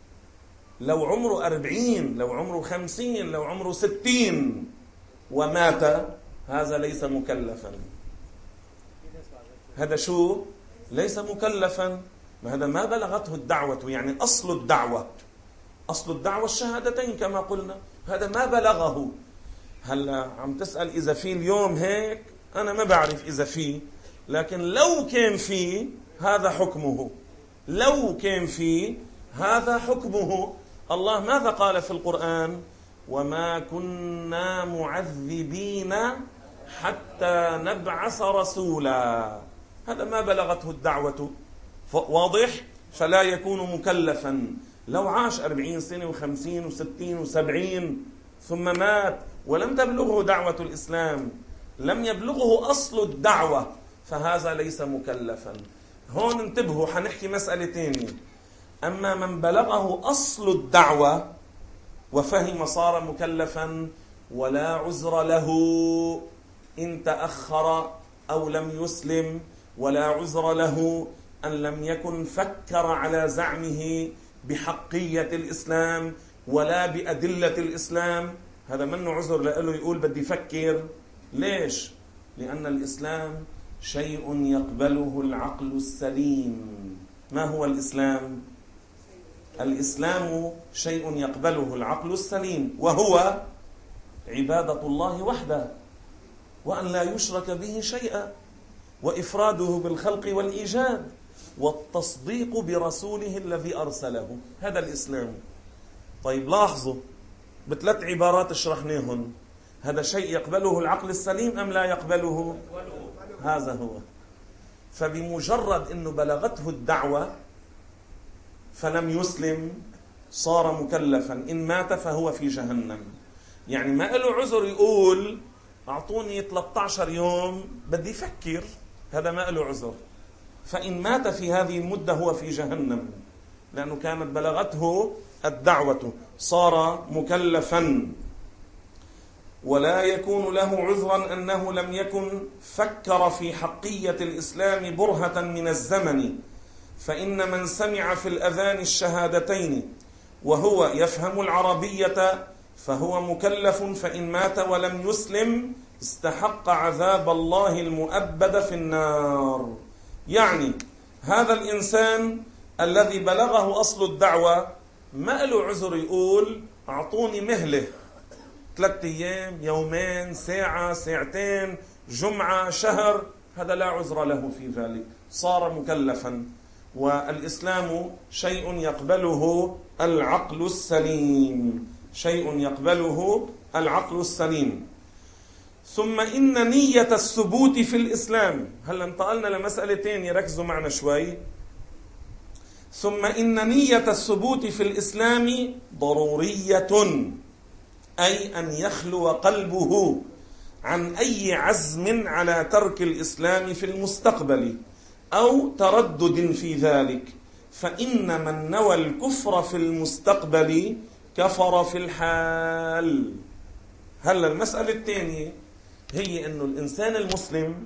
لو عمره أربعين، لو عمره خمسين، لو عمره ستين ومات، هذا ليس مكلفا. هذا شو؟ ليس مكلفا. ما هذا ما بلغته الدعوة، يعني أصل الدعوة، أصل الدعوة الشهادتين كما قلنا، هذا ما بلغه. هلا عم تسأل إذا في اليوم هيك، أنا ما بعرف إذا في، لكن لو كان في هذا حكمه، لو كان في هذا حكمه. الله ماذا قال في القرآن؟ وما كنا معذبين حتى نبعث رسولا. هذا ما بلغته الدعوة، واضح؟ فلا يكون مكلفا. لو عاش أربعين سنة وخمسين وستين وسبعين ثم مات ولم تبلغه دعوة الإسلام، لم يبلغه أصل الدعوة، فهذا ليس مكلفا. هون انتبهوا، حنحكي مسألة تانية. أما من بلغه أصل الدعوة وفهم صار مكلفا، ولا عذر له إن تأخر أو لم يسلم، ولا عذر له أن لم يكن فكر على زعمه بحقية الإسلام ولا بأدلة الإسلام. هذا منه عذر له يقول بدي فكر. ليش؟ لأن الإسلام شيء يقبله العقل السليم. ما هو الإسلام؟ الإسلام شيء يقبله العقل السليم، وهو عبادة الله وحده، وأن لا يشرك به شيئا، وإفراده بالخلق والإيجاد، والتصديق برسوله الذي أرسله. هذا الإسلام. طيب لاحظوا بثلاث عبارات شرحناهن، هذا شيء يقبله العقل السليم أم لا يقبله؟ هذا هو. فبمجرد أنه بلغته الدعوة فلم يسلم صار مكلفا، إن مات فهو في جهنم. يعني ما له عذر يقول أعطوني ثلاثة عشر يوم بدي فكر، هذا ما له عذر. فإن مات في هذه المدة هو في جهنم. لأنه كانت بلغته الدعوة، صار مكلفا. ولا يكون له عذرا أنه لم يكن فكر في حقية الإسلام برهة من الزمن، فإن من سمع في الأذان الشهادتين وهو يفهم العربية فهو مكلف، فإن مات ولم يسلم استحق عذاب الله المؤبد في النار. يعني هذا الإنسان الذي بلغه أصل الدعوة ما له عذر يقول أعطوني مهلة ثلاثة أيام، يومين، ساعة، ساعتين، جمعة، شهر، هذا لا عذر له في ذلك، صار مكلفا. والإسلام شيء يقبله العقل السليم، شيء يقبله العقل السليم. ثم إن نية الثبوت في الإسلام، هل انتقلنا لمسألتين يركزوا معنا شوي. ثم إن نية الثبوت في الإسلام ضرورية، أي أن يخلو قلبه عن أي عزم على ترك الإسلام في المستقبل أو تردد في ذلك، فإن من نوى الكفر في المستقبل كفر في الحال. هلا المسألة الثانية هي أن الإنسان المسلم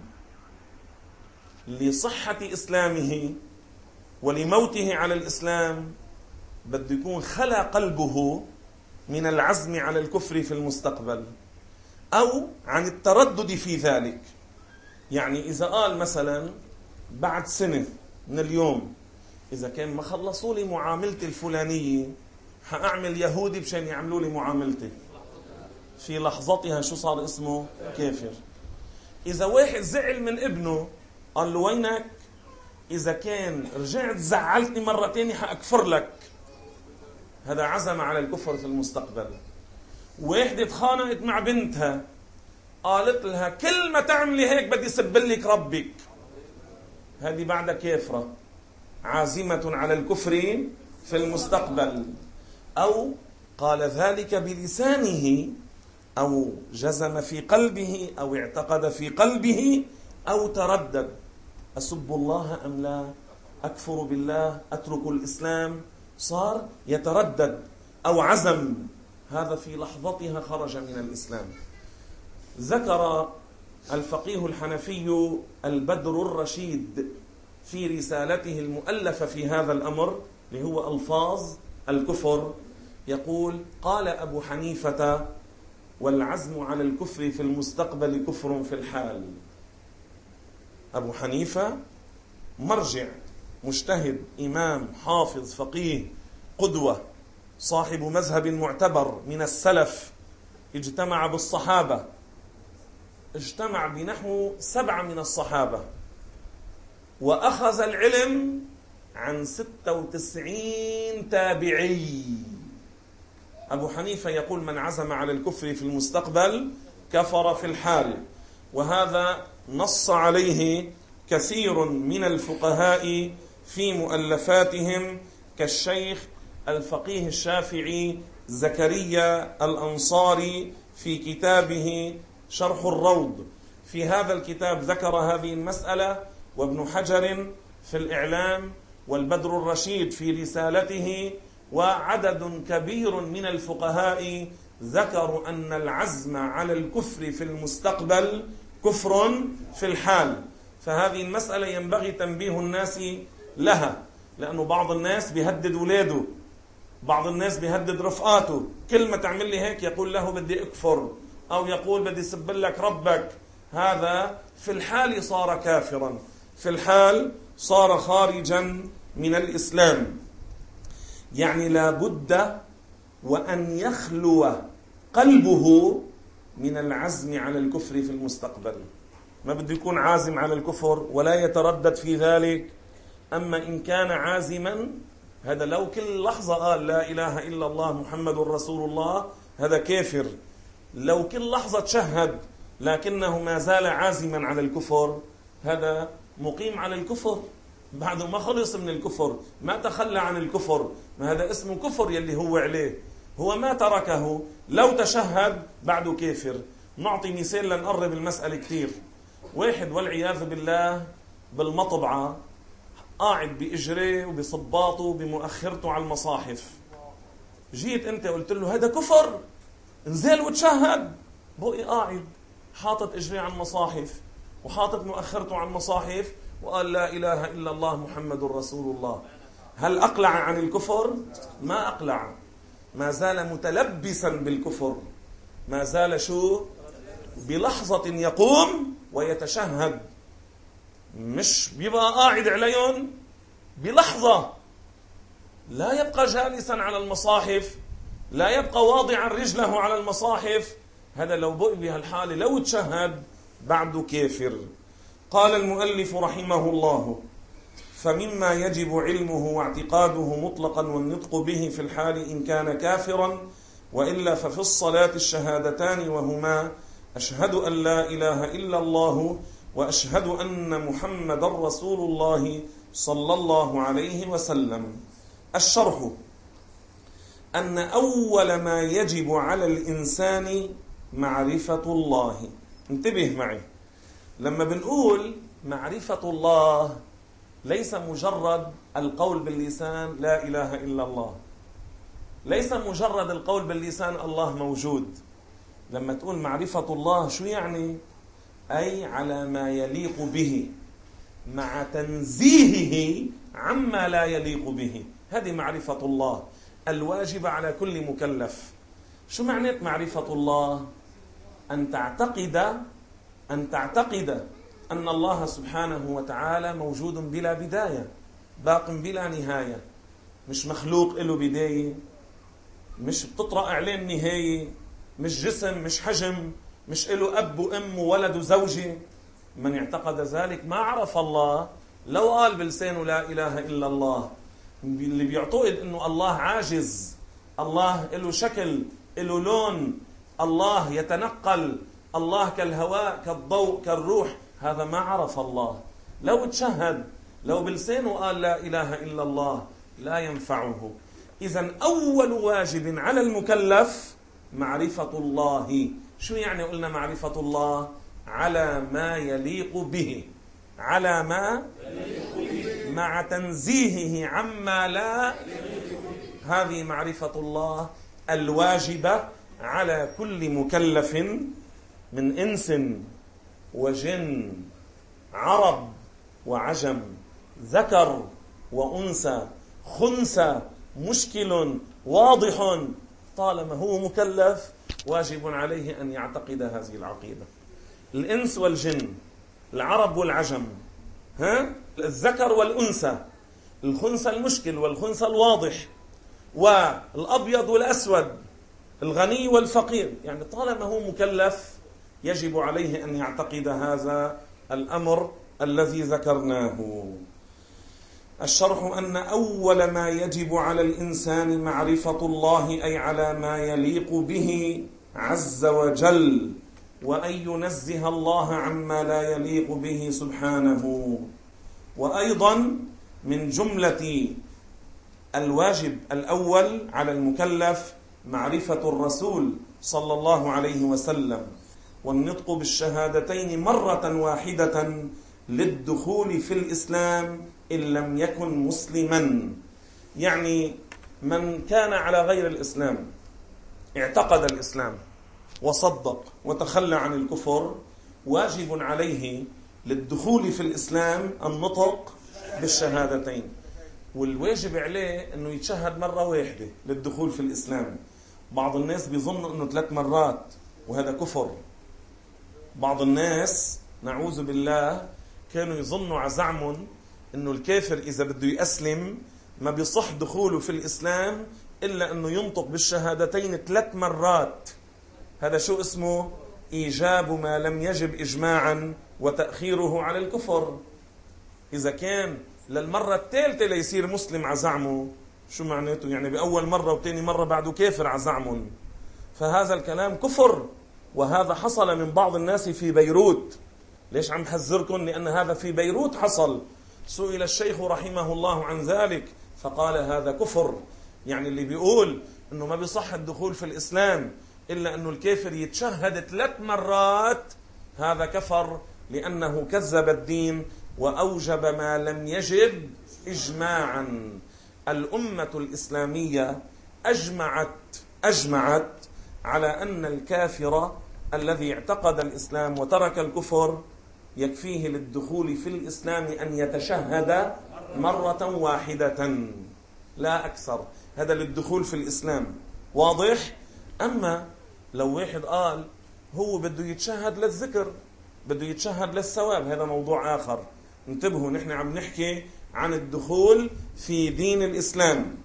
لصحة إسلامه ولموته على الإسلام بده يكون خلى قلبه من العزم على الكفر في المستقبل أو عن التردد في ذلك. يعني إذا قال مثلا بعد سنة من اليوم إذا كان ما خلصوا لي معاملتي الفلانية حأعمل يهودي بشان يعملوا لي معاملتي، في لحظتها شو صار اسمه؟ كافر. إذا واحد زعل من ابنه قال له وينك؟ إذا كان رجعت زعلتني مرة تانية حأكفر لك، هذا عزم على الكفر في المستقبل. واحدة اتخانقت مع بنتها قالت لها كل ما تعملي هيك بدي سبلك ربك، هذه بعد كافرة عازمة على الكفر في المستقبل. أو قال ذلك بلسانه أو جزم في قلبه أو اعتقد في قلبه أو تردد، أسب الله أم لا، أكفر بالله، أترك الإسلام، صار يتردد أو عزم، هذا في لحظتها خرج من الإسلام. ذكر الفقيه الحنفي البدر الرشيد في رسالته المؤلفة في هذا الأمر اللي هو ألفاظ الكفر، يقول قال أبو حنيفة والعزم على الكفر في المستقبل كفر في الحال. أبو حنيفة مرجع، مجتهد، إمام، حافظ، فقيه، قدوة، صاحب مذهب معتبر من السلف، اجتمع بالصحابة، اجتمع بنحو سبعة من الصحابة، وأخذ العلم عن ستة وتسعين تابعي. أبو حنيفة يقول من عزم على الكفر في المستقبل كفر في الحال، وهذا نص عليه كثير من الفقهاء في مؤلفاتهم كالشيخ الفقيه الشافعي زكريا الأنصاري في كتابه شرح الروض. في هذا الكتاب ذكر هذه المسألة، وابن حجر في الإعلام، والبدر الرشيد في رسالته، وعدد كبير من الفقهاء ذكروا أن العزم على الكفر في المستقبل كفر في الحال. فهذه المسألة ينبغي تنبيه الناس لها، لأنه بعض الناس بيهدد ولاده، بعض الناس بيهدد رفقاته، كل ما تعمل لي هيك يقول له بدي أكفر، أو يقول بدي سبل لك ربك، هذا في الحال صار كافرا، في الحال صار خارجا من الإسلام. يعني لا بد وأن يخلو قلبه من العزم على الكفر في المستقبل، ما بده يكون عازم على الكفر ولا يتردد في ذلك. أما إن كان عازما، هذا لو كل لحظة قال لا إله إلا الله محمد رسول الله هذا كافر. لو كل لحظة تشهد لكنه ما زال عازما على الكفر، هذا مقيم على الكفر، بعده ما خلص من الكفر، ما تخلى عن الكفر، ما هذا اسمه كفر يلي هو عليه، هو ما تركه، لو تشهد بعده كافر. نعطي مثال لنقرب المسألة كتير. واحد والعياذ بالله بالمطبعة قاعد بإجريه وبصباطه وبمؤخرته على المصاحف. جيت أنت قلت له هذا كفر، انزل وتشهد، بقي قاعد حاطط إجريه على المصاحف وحاطط مؤخرته على المصاحف وقال لا إله إلا الله محمد رسول الله. هل أقلع عن الكفر؟ ما أقلع، ما زال متلبسا بالكفر، ما زال شو؟ بلحظة يقوم ويتشهد، مش بيبقى قاعد عليهم، بلحظة لا يبقى جالسا على المصاحف، لا يبقى واضعا رجله على المصاحف. هذا لو بقي بهالحالة لو تشهد بعده كافر. قال المؤلف رحمه الله: فمما يجب علمه واعتقاده مطلقا والنطق به في الحال إن كان كافرا، وإلا ففي الصلاة الشهادتان وهما أشهد أن لا إله إلا الله وأشهد أن محمد رسول الله صلى الله عليه وسلم. الشرح: أن أول ما يجب على الإنسان معرفة الله. انتبه معي، لما بنقول معرفة الله ليس مجرد القول باللسان لا إله إلا الله، ليس مجرد القول باللسان الله موجود. لما تقول معرفة الله شو يعني؟ أي على ما يليق به مع تنزيهه عما لا يليق به. هذه معرفة الله الواجب على كل مكلف. شو معنى معرفة الله؟ أن تعتقد أن تعتقد أن الله سبحانه وتعالى موجود بلا بداية، باق بلا نهاية، مش مخلوق له بداية، مش بتطرق عليه النهاية، مش جسم، مش حجم، مش له أب وأم وولد وزوجة. من اعتقد ذلك ما عرف الله. لو قال بلسانه لا إله إلا الله، اللي بيعتقد أنه الله عاجز، الله له شكل، له لون، الله يتنقل، الله كالهواء كالضوء كالروح، هذا ما عرف الله. لو تشهد، لو بلسانه قال لا إله إلا الله، لا ينفعه. إذن أول واجب على المكلف معرفة الله. شو يعني قلنا معرفة الله؟ على ما يليق به، على ما يليق به مع تنزيهه عما لا. هذه معرفة الله الواجبة على كل مكلف من إنس وجن، عرب وعجم، ذكر وأنثى، خنثى، مشكل واضح، طالما هو مكلف واجب عليه أن يعتقد هذه العقيدة. الإنس والجن، العرب والعجم، ها؟ الذكر والأنثى، الخنثى المشكل والخنثى الواضح، والأبيض والأسود، الغني والفقير، يعني طالما هو مكلف يجب عليه أن يعتقد هذا الأمر الذي ذكرناه. الشرح: أن أول ما يجب على الإنسان معرفة الله، أي على ما يليق به عز وجل، وأن ينزه الله عما لا يليق به سبحانه. وأيضا من جملة الواجب الأول على المكلف معرفة الرسول صلى الله عليه وسلم، والنطق بالشهادتين مرة واحدة للدخول في الإسلام إن لم يكن مسلما. يعني من كان على غير الإسلام اعتقد الإسلام وصدق وتخلى عن الكفر، واجب عليه للدخول في الإسلام النطق بالشهادتين. والواجب عليه أنه يتشهد مرة واحدة للدخول في الإسلام. بعض الناس بيظن أنه ثلاث مرات، وهذا كفر. بعض الناس نعوذ بالله كانوا يظنوا عزعم أنه الكافر إذا بده يأسلم ما بيصح دخوله في الإسلام إلا أنه ينطق بالشهادتين ثلاث مرات. هذا شو اسمه؟ إيجاب ما لم يجب إجماعا وتأخيره على الكفر. إذا كان للمرة الثالثة ليصير مسلم عزعمه، شو معناته؟ يعني بأول مرة وتاني مرة بعده كافر عزعم. فهذا الكلام كفر، وهذا حصل من بعض الناس في بيروت. ليش عم حذركم؟ لأن هذا في بيروت حصل. سئل الشيخ رحمه الله عن ذلك فقال هذا كفر. يعني اللي بيقول أنه ما بيصح الدخول في الإسلام إلا أنه الكافر يتشهد ثلاث مرات، هذا كفر، لأنه كذب الدين وأوجب ما لم يجب إجماعا. الأمة الإسلامية أجمعت أجمعت على أن الكافر الذي اعتقد الإسلام وترك الكفر يكفيه للدخول في الإسلام أن يتشهد مرة واحدة لا أكثر. هذا للدخول في الإسلام، واضح؟ أما لو واحد قال هو بده يتشهد للذكر، بده يتشهد للثواب، هذا موضوع آخر. انتبهوا، نحن عم نحكي عن الدخول في دين الإسلام.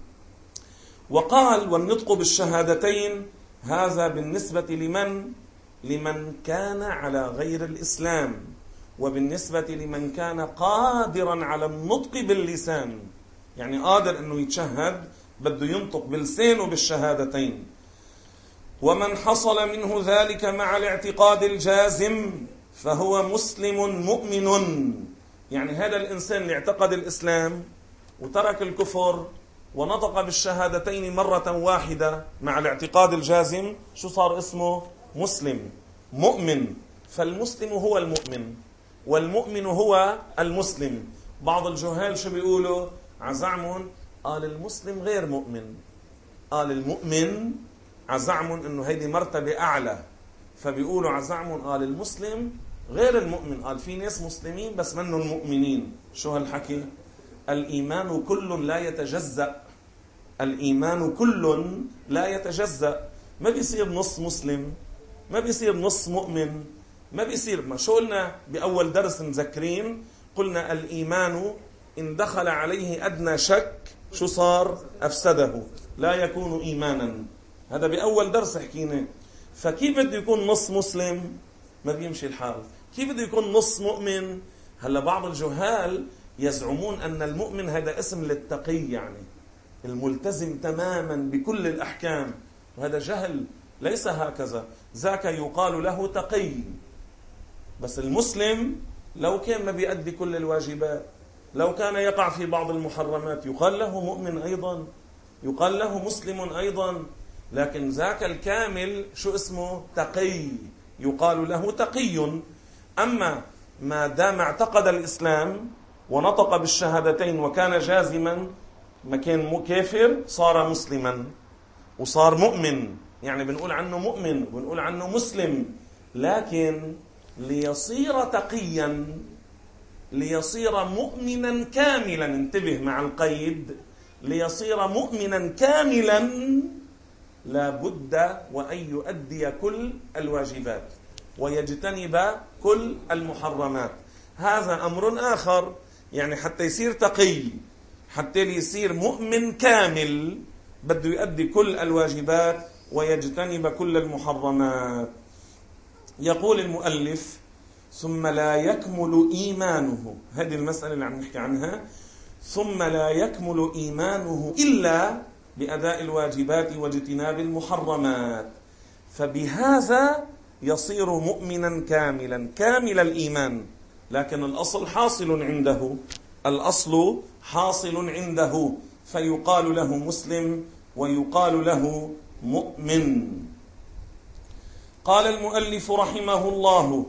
وقال والنطق بالشهادتين هذا بالنسبة لمن لمن كان على غير الإسلام، وبالنسبة لمن كان قادرا على النطق باللسان، يعني قادر أنه يتشهد بده ينطق بلسانه بالشهادتين. ومن حصل منه ذلك مع الاعتقاد الجازم فهو مسلم مؤمن. يعني هذا الإنسان اللي اعتقد الإسلام وترك الكفر ونطق بالشهادتين مرة واحدة مع الاعتقاد الجازم، شو صار اسمه؟ مسلم مؤمن. فالمسلم هو المؤمن والمؤمن هو المسلم. بعض الجهال شو بيقولوا؟ عزعمون قال المسلم غير مؤمن، قال المؤمن عزعمون انه هيدي مرتبة اعلى، فبيقولوا عزعمون قال المسلم غير المؤمن، قال في ناس مسلمين بس منهم المؤمنين. شو هالحكي؟ الإيمان كل لا يتجزأ، الإيمان كل لا يتجزأ. ما بيصير نص مسلم، ما بيصير نص مؤمن، ما بيصير. ما شو قلنا بأول درس مذكرين؟ قلنا الإيمان إن دخل عليه أدنى شك شو صار؟ أفسده، لا يكون إيمانا. هذا بأول درس حكينا. فكيف بده يكون نص مسلم؟ ما بيمشي الحال. كيف بده يكون نص مؤمن؟ هلا بعض الجهال يزعمون أن المؤمن هذا اسم للتقي، يعني الملتزم تماما بكل الأحكام، وهذا جهل، ليس هكذا. ذاك يقال له تقي. بس المسلم لو كان ما بيؤدي كل الواجبات، لو كان يقع في بعض المحرمات، يقال له مؤمن أيضا، يقال له مسلم أيضا. لكن ذاك الكامل شو اسمه؟ تقي، يقال له تقي. أما ما دام اعتقد الإسلام ونطق بالشهادتين وكان جازما، ما كان كافر، صار مسلما وصار مؤمن. يعني بنقول عنه مؤمن وبنقول عنه مسلم. لكن ليصير تقيا، ليصير مؤمنا كاملا، انتبه مع القيد، ليصير مؤمنا كاملا لا بد وأن يؤدي كل الواجبات ويجتنب كل المحرمات. هذا أمر آخر. يعني حتى يصير تقي، حتى يصير مؤمن كامل، بده يؤدي كل الواجبات ويجتنب كل المحرمات. يقول المؤلف ثم لا يكمل إيمانه، هذه المسألة اللي عم نحكي عنها، ثم لا يكمل إيمانه إلا بأداء الواجبات واجتناب المحرمات، فبهذا يصير مؤمنا كاملا كامل الإيمان. لكن الأصل حاصل عنده، الأصل حاصل عنده، فيقال له مسلم ويقال له مؤمن. قال المؤلف رحمه الله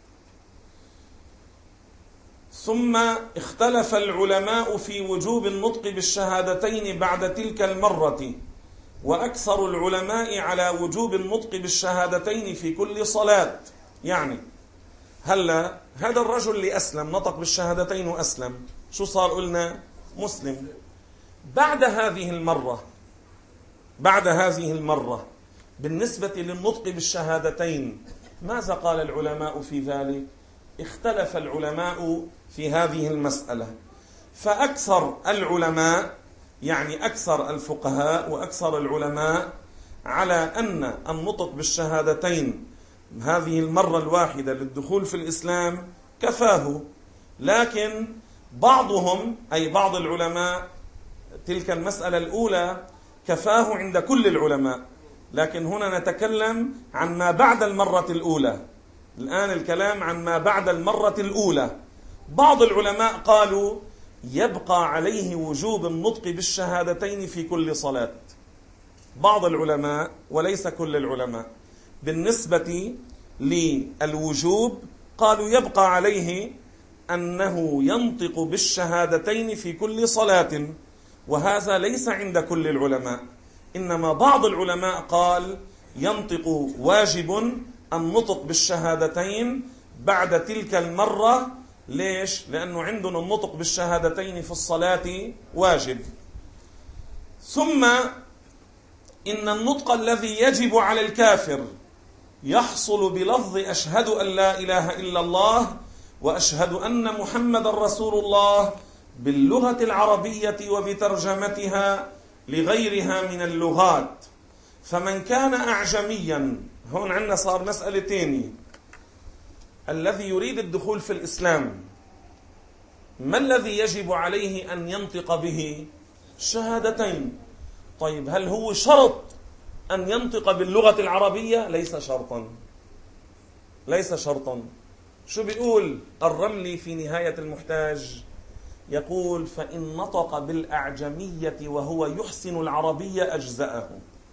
ثم اختلف العلماء في وجوب النطق بالشهادتين بعد تلك المرة، وأكثر العلماء على وجوب النطق بالشهادتين في كل صلاة. يعني هلا هذا الرجل اللي أسلم نطق بالشهادتين وأسلم، شو صار؟ قلنا مسلم. بعد هذه المرة بعد هذه المرة بالنسبة للنطق بالشهادتين ماذا قال العلماء في ذلك؟ اختلف العلماء في هذه المسألة. فأكثر العلماء، يعني أكثر الفقهاء وأكثر العلماء، على أن النطق بالشهادتين هذه المرة الواحدة للدخول في الإسلام كفاه. لكن بعضهم، أي بعض العلماء، تلك المسألة الأولى كفاه عند كل العلماء. لكن هنا نتكلم عن ما بعد المرة الأولى، الآن الكلام عن ما بعد المرة الأولى. بعض العلماء قالوا يبقى عليه وجوب النطق بالشهادتين في كل صلاة. بعض العلماء وليس كل العلماء. بالنسبة للوجوب قالوا يبقى عليه أنه ينطق بالشهادتين في كل صلاة، وهذا ليس عند كل العلماء، إنما بعض العلماء قال ينطق واجب النطق بالشهادتين بعد تلك المرة. ليش؟ لأنه عندنا النطق بالشهادتين في الصلاة واجب. ثم إن النطق الذي يجب على الكافر يحصل بلفظ أشهد أن لا إله إلا الله وأشهد أن محمد رسول الله باللغة العربية وبترجمتها لغيرها من اللغات. فمن كان أعجميا، هون عندنا صار مسألة تانية، الذي يريد الدخول في الإسلام ما الذي يجب عليه أن ينطق به؟ الشهادتين. طيب هل هو شرط أن ينطق باللغة العربية؟ ليس شرطا، ليس شرطا. شو بيقول الرملي في نهاية المحتاج؟ يقول فإن نطق بالأعجمية وهو يحسن العربية أجزأه.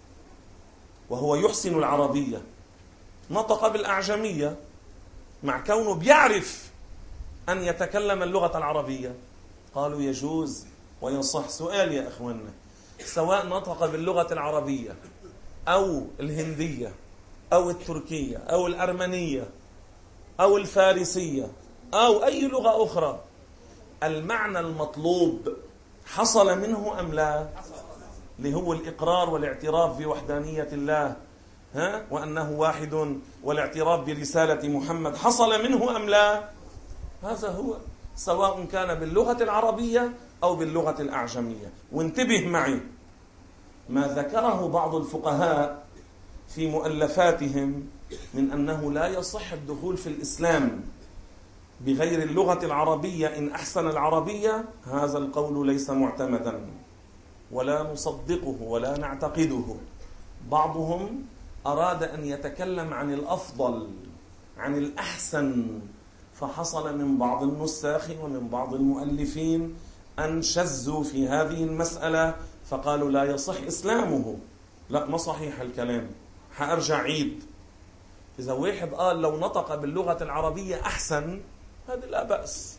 وهو يحسن العربية، نطق بالأعجمية مع كونه بيعرف أن يتكلم اللغة العربية، قالوا يجوز ويصح. سؤال يا أخواننا، سواء نطق باللغة العربية أو الهندية أو التركية أو الأرمنية أو الفارسية أو أي لغة أخرى، المعنى المطلوب حصل منه أم لا؟ اللي هو الإقرار والاعتراف بوحدانية الله، ها؟ وأنه واحد، والاعتراف برسالة محمد، حصل منه أم لا؟ هذا هو، سواء كان باللغة العربية أو باللغة الأعجمية. وانتبه معي ما ذكره بعض الفقهاء في مؤلفاتهم من أنه لا يصح الدخول في الإسلام بغير اللغة العربية إن أحسن العربية. هذا القول ليس معتمدا ولا نصدقه ولا نعتقده. بعضهم أراد أن يتكلم عن الأفضل، عن الأحسن، فحصل من بعض النساخ ومن بعض المؤلفين أن شزوا في هذه المسألة فقالوا لا يصح إسلامه. لا، ما صحيح الكلام، حأرجع عيد. إذا واحد قال لو نطق باللغة العربية أحسن، هذا لا بأس،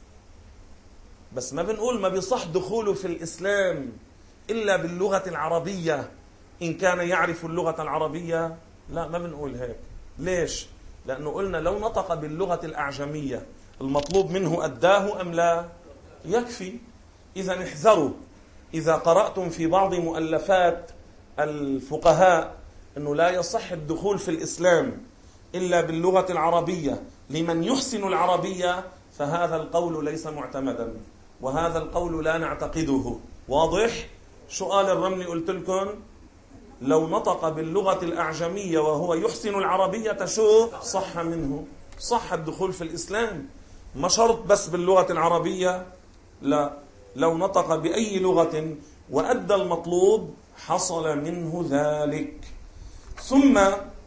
بس ما بنقول ما بيصح دخوله في الإسلام إلا باللغة العربية إن كان يعرف اللغة العربية. لا، ما بنقول هيك. ليش؟ لأنه قلنا لو نطق باللغة الأعجمية المطلوب منه أداه أم لا؟ يكفي. إذا احذروا إذا قرأتم في بعض مؤلفات الفقهاء أنه لا يصح الدخول في الإسلام إلا باللغة العربية لمن يحسن العربية، فهذا القول ليس معتمدا، وهذا القول لا نعتقده. واضح؟ سؤال الرملي قلت لكم لو نطق باللغة الأعجمية وهو يحسن العربية شو؟ صح منه، صح الدخول في الإسلام. ما شرط بس باللغة العربية، لا، لو نطق بأي لغة وأدى المطلوب حصل منه ذلك. ثم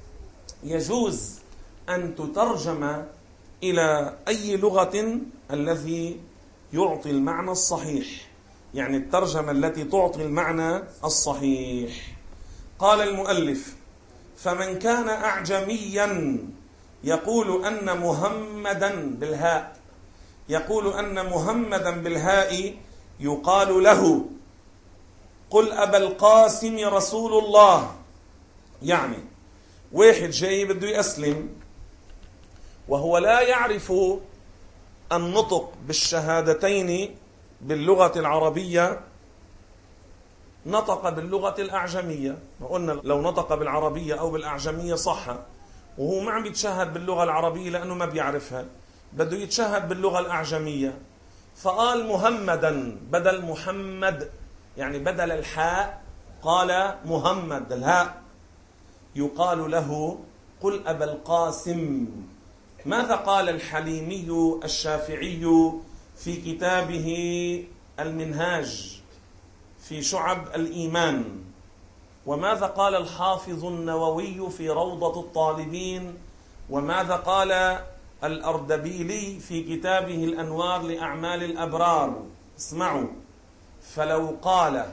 يجوز أن تترجم إلى أي لغة الذي يعطي المعنى الصحيح، يعني الترجمة التي تعطي المعنى الصحيح. قال المؤلف فمن كان أعجميا يقول أن محمدا بالهاء يقول أن محمدا بالهاء يقال له قل أبا القاسم رسول الله. يعني واحد جاي بده يسلم وهو لا يعرف النطق بالشهادتين باللغة العربية، نطق باللغة الأعجمية. قلنا لو نطق بالعربية أو بالأعجمية صح، وهو ما عم يتشهد باللغة العربية لأنه ما بيعرفها، بده يتشهد باللغة الأعجمية، فقال محمدا بدل محمد، يعني بدل الحاء قال محمد الهاء، يقال له قل أبا القاسم. ماذا قال الحليمي الشافعي في كتابه المنهاج في شعب الإيمان؟ وماذا قال الحافظ النووي في روضة الطالبين؟ وماذا قال الأردبيلي في كتابه الأنوار لأعمال الأبرار؟ اسمعوا: فلو قال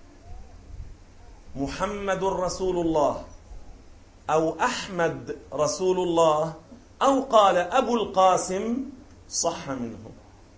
محمد رسول الله أو أحمد رسول الله أو قال أبو القاسم صح منه.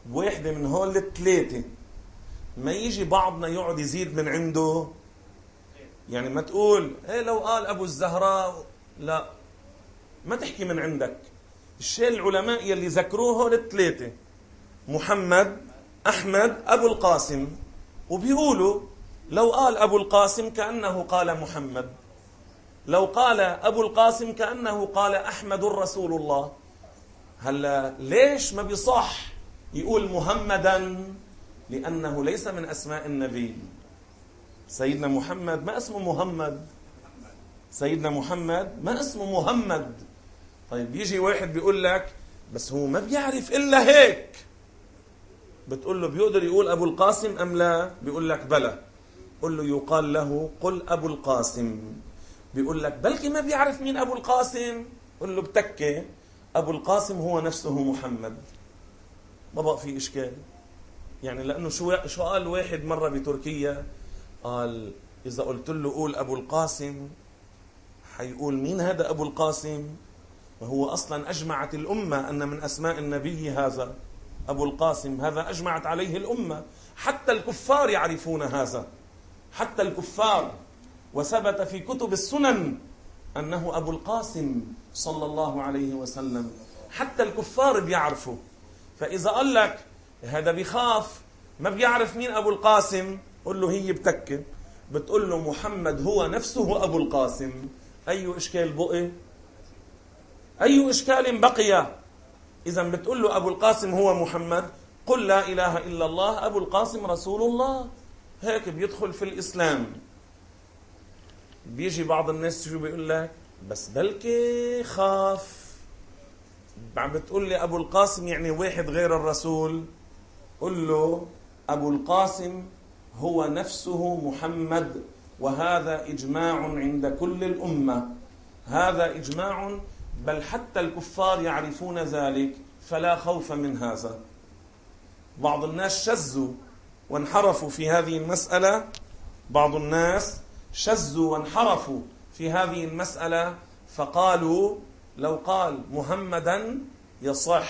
واحدة من هول الثلاثة، ما يجي بعضنا يقعد يزيد من عنده. يعني ما تقول ايه لو قال أبو الزهراء، لا، ما تحكي من عندك. الشيء العلماء يلي ذكروه هول الثلاثة، محمد، أحمد، أبو القاسم، وبيقولوا لو قال أبو القاسم كأنه قال محمد، لو قال أبو القاسم كأنه قال أحمد رسول الله. هلا ليش ما بيصح يقول محمدا؟ لأنه ليس من أسماء النبي. سيدنا محمد ما اسمه محمد، سيدنا محمد ما اسمه محمد. طيب يجي واحد بيقول لك بس هو ما بيعرف إلا هيك، بتقول له بيقدر يقول أبو القاسم أم لا؟ بيقول لك بلى. قل له يقال له قل أبو القاسم. بيقول لك بلكي ما بيعرف مين أبو القاسم. قل له بتكي أبو القاسم هو نفسه محمد، ما بقى في إشكال. يعني لأنه شو شو قال واحد مرة بتركيا، قال إذا قلت له قول أبو القاسم حيقول مين هذا أبو القاسم؟ وهو أصلا أجمعت الأمة أن من أسماء النبي هذا أبو القاسم، هذا أجمعت عليه الأمة، حتى الكفار يعرفون هذا، حتى الكفار، وثبت في كتب السنن أنه أبو القاسم صلى الله عليه وسلم، حتى الكفار بيعرفوا. فإذا قال لك هذا بيخاف ما بيعرف مين أبو القاسم، قل له هي بتكة، بتقول له محمد هو نفسه أبو القاسم، أي إشكال بقي؟ أي إشكال بقي؟ إذا بتقول له أبو القاسم هو محمد، قل لا إله إلا الله أبو القاسم رسول الله، هيك بيدخل في الإسلام. بيجي بعض الناس شو بيقول لك بس بلكي خاف، عم بتقول لي أبو القاسم يعني واحد غير الرسول. قل له أبو القاسم هو نفسه محمد، وهذا إجماع عند كل الأمة، هذا إجماع، بل حتى الكفار يعرفون ذلك، فلا خوف من هذا. بعض الناس شزوا وانحرفوا في هذه المسألة، بعض الناس شزوا وانحرفوا في هذه المسألة، فقالوا لو قال محمدا يصح.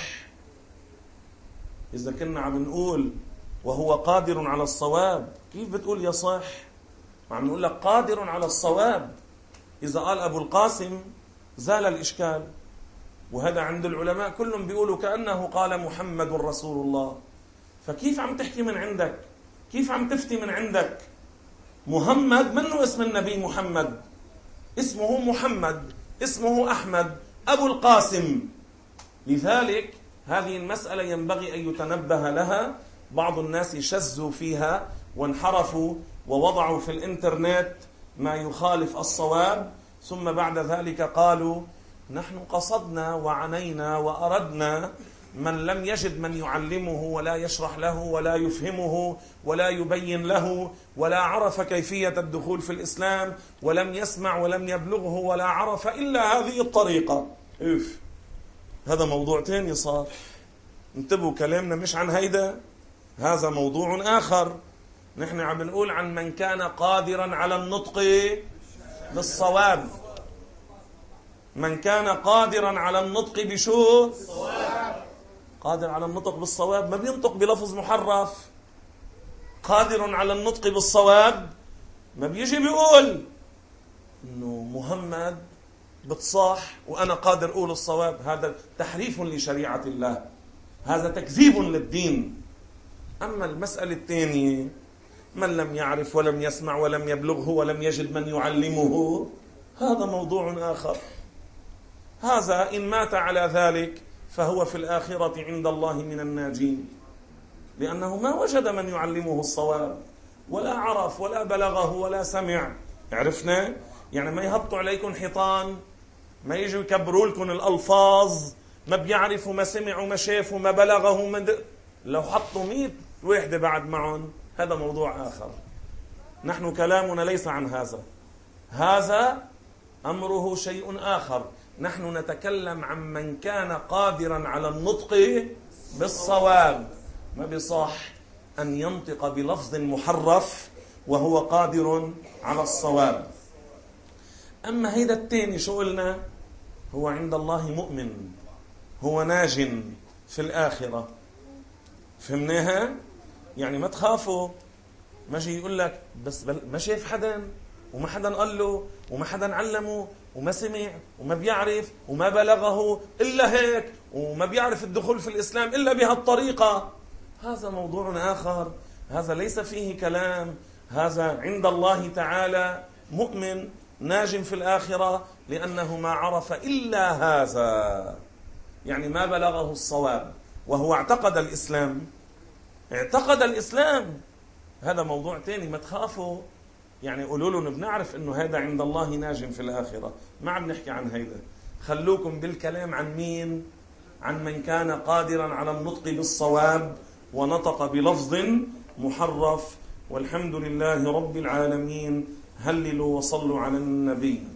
إذا كنا عم نقول وهو قادر على الصواب، كيف بتقول يصح؟ عم نقول لك قادر على الصواب. إذا قال أبو القاسم زال الإشكال، وهذا عند العلماء كلهم بيقولوا كأنه قال محمد رسول الله. فكيف عم تحكي من عندك؟ كيف عم تفتي من عندك؟ محمد منه اسم النبي محمد، اسمه محمد، اسمه أحمد، أبو القاسم. لذلك هذه المسألة ينبغي أن يتنبه لها. بعض الناس شزوا فيها وانحرفوا ووضعوا في الإنترنت ما يخالف الصواب، ثم بعد ذلك قالوا نحن قصدنا وعنينا وأردنا من لم يجد من يعلمه ولا يشرح له ولا يفهمه ولا يبين له، ولا عرف كيفية الدخول في الإسلام، ولم يسمع ولم يبلغه ولا عرف إلا هذه الطريقة. إف هذا موضوع تاني صار. انتبهوا كلامنا مش عن هيدا، هذا موضوع آخر. نحن عم نقول عن من كان قادرا على النطق بالصواب، من كان قادرا على النطق بشو؟ قادر على النطق بالصواب، ما بينطق بلفظ محرف. قادر على النطق بالصواب ما بيجي بيقول انه محمد بتصاح وانا قادر اقول الصواب. هذا تحريف لشريعة الله، هذا تكذيب للدين. اما المسألة الثانية، من لم يعرف ولم يسمع ولم يبلغه ولم يجد من يعلمه، هذا موضوع آخر. هذا إن مات على ذلك فهو في الآخرة عند الله من الناجين، لأنه ما وجد من يعلمه الصواب، ولا عرف ولا بلغه ولا سمع. عرفنا؟ يعني ما يهبطوا عليكم حيطان، ما يجوا يكبروا لكم الألفاظ، ما بيعرفوا ما سمعوا ما شافوا ما بلغه ما د... لو حطوا مئة وحدة بعد معهم هذا موضوع آخر. نحن كلامنا ليس عن هذا، هذا أمره شيء آخر. نحن نتكلم عن من كان قادرا على النطق بالصواب. ما بصح أن ينطق بلفظ محرف وهو قادر على الصواب. أما هيدا التاني شو قلنا؟ هو عند الله مؤمن، هو ناج في الآخرة. فهمناها؟ يعني ما تخافوا. ماشي يقول لك بس ما شاف حدا وما حدا قال له وما حدا علمه وما سمع وما بيعرف وما بلغه إلا هيك وما بيعرف الدخول في الإسلام إلا بهالطريقة. هذا موضوع آخر، هذا ليس فيه كلام. هذا عند الله تعالى مؤمن ناج في الآخرة لأنه ما عرف إلا هذا، يعني ما بلغه الصواب وهو اعتقد الإسلام. اعتقد الإسلام هذا موضوع تاني. ما تخافوا، يعني قولوا لهم بنعرف انه هذا عند الله ناج في الآخرة، ما عم نحكي عن هيدا. خلوكم بالكلام عن مين؟ عن من كان قادرا على النطق بالصواب ونطق بلفظ محرف. والحمد لله رب العالمين. هللوا وصلوا على النبي.